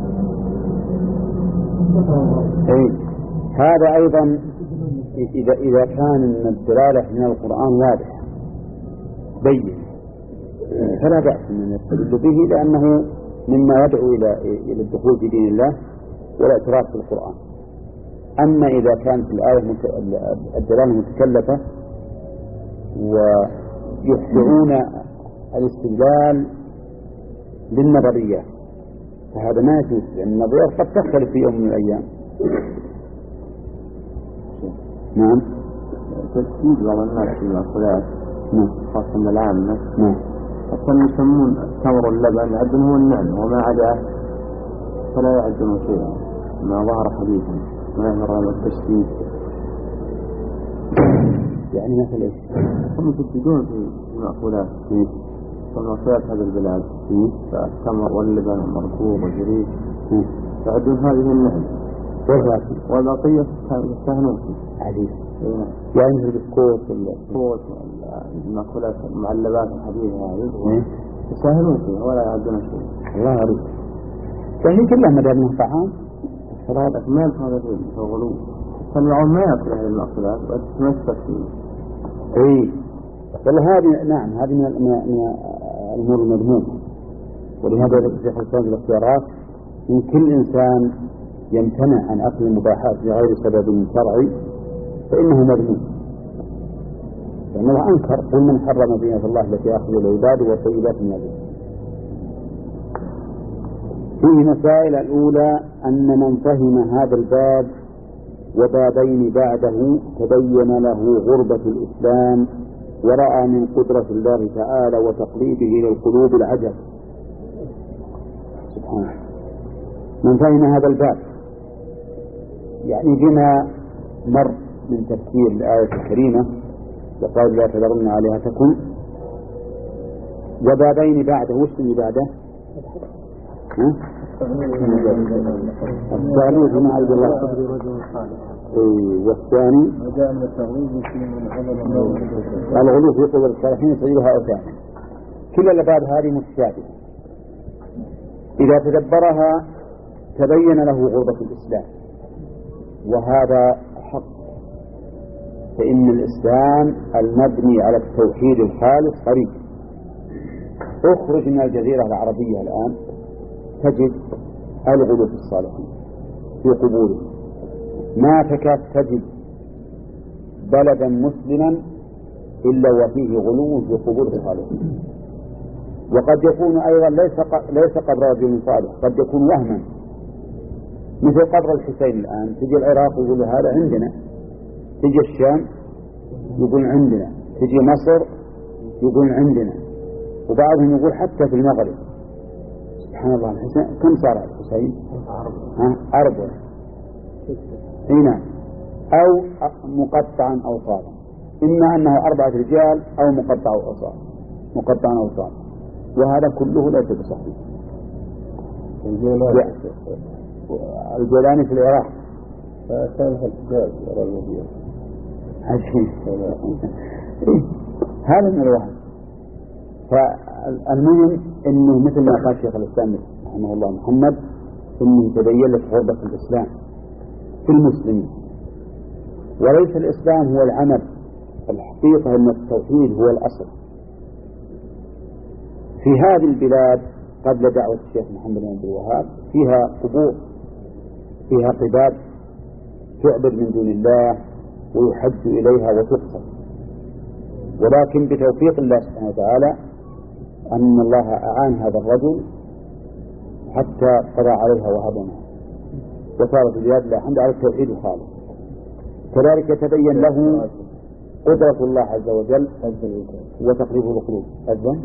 أي. هذا أيضا إذا إذا كان الدلالة من القرآن واضح بين فلا بأس من يستدل به، لأنه مما يدعو إلى إلى الدخول في دين الله والاعتراف بالقرآن. أما إذا كانت الآية الدلالة متكلفة ويخضعون الاستدلال للنظريات فهذا ما يجوز، لأن النظريات قد تختلف في يوم من الأيام. نعم. تسديد بعض الناس في المأكولات خاصة من العامة نعم أصلا يسمون التمر واللبن يعدون هو النعم وما عداه فلا يعدون شيئا ما ظهر حديثا ما يظهر على التشديد. يعني مثل إيش؟ هم يسددون في المأكولات في المأكولات هذه البلاد فالتمر واللبن والمركوب والجريد يعدون هذه النعم والبقية يستهنون فيه عزيز يعني مثل البسكوت والبسكوت والمأكولات المعلبات الحديثة هذه يستهنون فيه ولا يعدون شيء. الله عليك. فهي كلها مدام طعام صراحة ما هذا في الغلو فالمعون ما يأكل هذه المأكولات وتتمسك فيه. إيه والله هذه نعم هذه من الأمور المذمومة، ولهذا في خلصان الاختيارات من كل إنسان يمتنع عن أكل المباحات بغير سبب شرعي فإنه مذموم، لأن الله أنكر قل من حرم زينة الله التي أخذ العباد والطيبات من الرزق. فيه مسائل. الأولى أن من فهم هذا الباب وبابين بعده تبين له غربة الإسلام ورأى من قدرة الله تعالى وتقليبه للقلوب العجب سبحانه. من فهم هذا الباب يعني بما مر من تفسير الآية الكريمة وقال لا تذرن آلهتكم وبابين بعده. وش اللي بعده؟ الثاني هنا عبد الله والثاني الغلو في قبر الصالحين سيدها أوثان. كل الأبواب هذه متشابهة إذا تدبرها تبين له غربة الإسلام، وهذا حق، فإن الإسلام المبني على التوحيد الخالص قريب. اخرج من الجزيرة العربية الآن تجد الغلو في الصالحين في قبورهم، ما تكاد تجد بلدا مسلما إلا وفيه غلو في قبور الصالحين. وقد يكون أيضا ليس ليس قبر رجل صالح، قد يكون وهما مثل قبر الحسين الآن. تجي العراق يقول هذا عندنا، تجي الشام يقول عندنا، تجي مصر يقول عندنا، وبعضهم يقول حتى في المغرب. سبحان الله. الحسين كم صار الحسين؟ أربعة هنا أو مقطعا أو صارا، إما أنه أربعة رجال أو مقطع أو صار مقطعا أو صار، وهذا كله ليس بصحيح. الجولاني في العراق كان الحجاج يرى المدينة عجيب. هذا من الوهم. فالمهم انه مثل ما قال شيخ الاسلام رحمه الله محمد انه تبين لك غربة الاسلام في المسلمين، وليس الاسلام هو العمل، الحقيقة ان التوحيد هو الاصل. في هذه البلاد قبل دعوة الشيخ محمد بن عبد الوهاب فيها قبور، فيها قباب تعبد من دون الله ويحج إليها وتقصر، ولكن بتوفيق الله سبحانه وتعالى أن الله أعان هذا الرجل حتى قضى عليها وهدمها وصارت البلاد لا حمد على التوحيد الخالص. كذلك تبين له قدرة الله عز وجل وتقريبه القلوب. أذن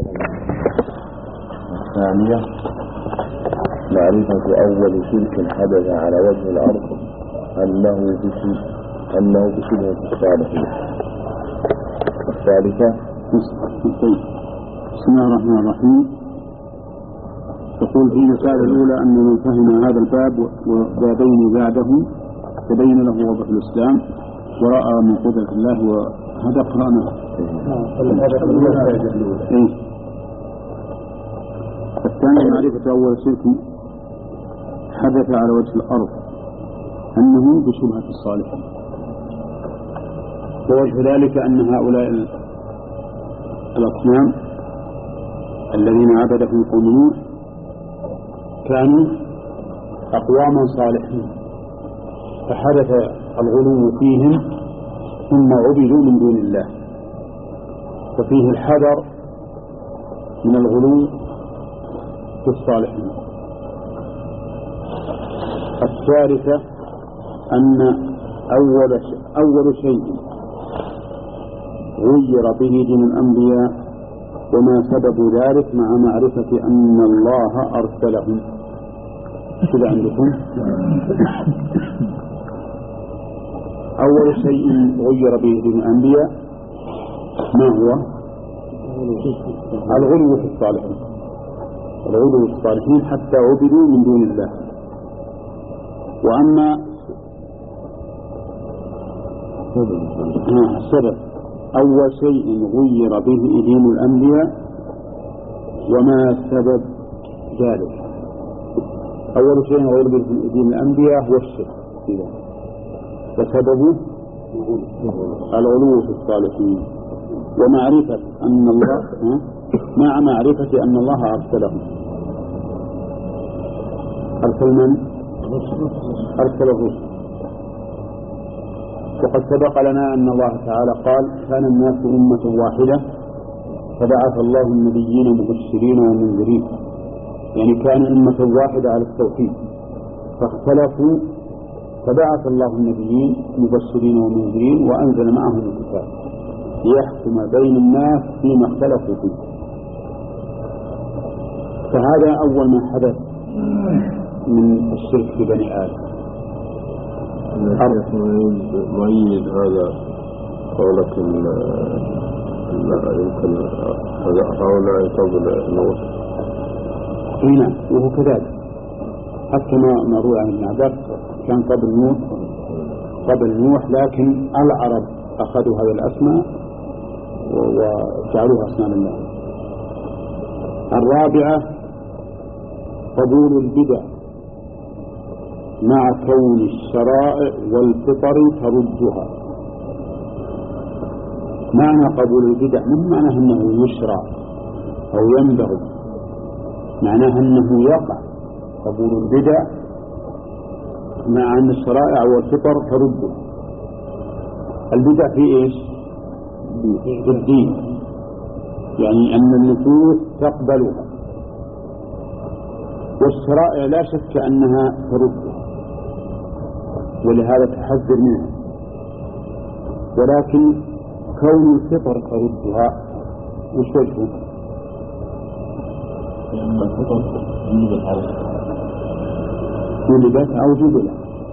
الثانية معرفة أول شرك حدث على وجه الأرض أنه بشبه أنه بشبه الصالحين. الثالثة بسم الله الرحمن الرحيم. تقول في المسألة الأولى أن من فهم هذا الباب وبابين بعده تبين له وضع الإسلام ورأى من قدرة الله، وهذا قرآن. الثاني معرفة أول شرك حدث على وجه الأرض أنه بشبهة الصالحين، ووجه ذلك أن هؤلاء الأصنام الذين عبدهم قوم نوح كانوا أقواما صالحين فحدث الغلو فيهم ثم عبدوا من دون الله، ففيه الحذر من الغلو في الصالحين. الثالثة أن أول أول شيء غير به دين الأنبياء وما سبب ذلك مع معرفة أن الله أرسلهم. كذا عندكم أول شيء غير به دين الأنبياء ما هو؟ الغلو في الصالحين، الغلو في الصالحين حتى عبدوا من دون الله. وأما السبب أول شيء غير به دين الأنبياء وما سبب ذلك. أول شيء غير به دين الأنبياء هو الشرك، وسببه الغلو في الصالحين ومعرفة أن الله مع معرفة أن الله أرسلهم. أرسل من؟ أرسل الرسل. وقد سبق لنا أن الله تعالى قال كان الناس أمة واحدة فبعث الله النبيين مبشرين ومنذرين، يعني كان أمة واحدة على التوحيد فاختلفوا فبعث الله النبيين مبشرين ومنذرين وأنزل معهم الكتاب ليحكم بين الناس فيما اختلفوا فيه. فهذا أول ما حدث من الشرك في بني آدم. مؤيد هذا قولك لا يمكن هؤلاء قبل نوح. هنا وهو كذلك حتى ما روى عن ابن عباس كان قبل نوح قبل نوح لكن العرب أخذوا هذه الأسماء وجعلوها أسماء الله. الرابعة قبول البدع مع كون الشرائع والفطر تردها. معنى قبول البدع من معنى أنه يشرع أو ينبغي، معناه أنه يقع. قبول البدع مع أن الشرائع والفطر ترده. البدع في إيش؟ في الدين، يعني أن النفوس تقبلها، والشرائع لا شك أنها تردها ولهذا تحذر منها، ولكن كون الفطر تردها وش وجهه؟ ولدت أو جبلت؟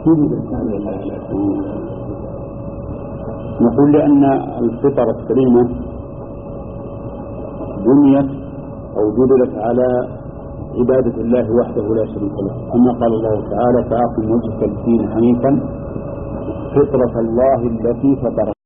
نقول لأن الفطرة السليمة بنيت أو جبلت على عبادة الله وحده لا شريك له، أما قال الله تعالى فأقم وجهك للدين حنيفا فطرة الله التي فطر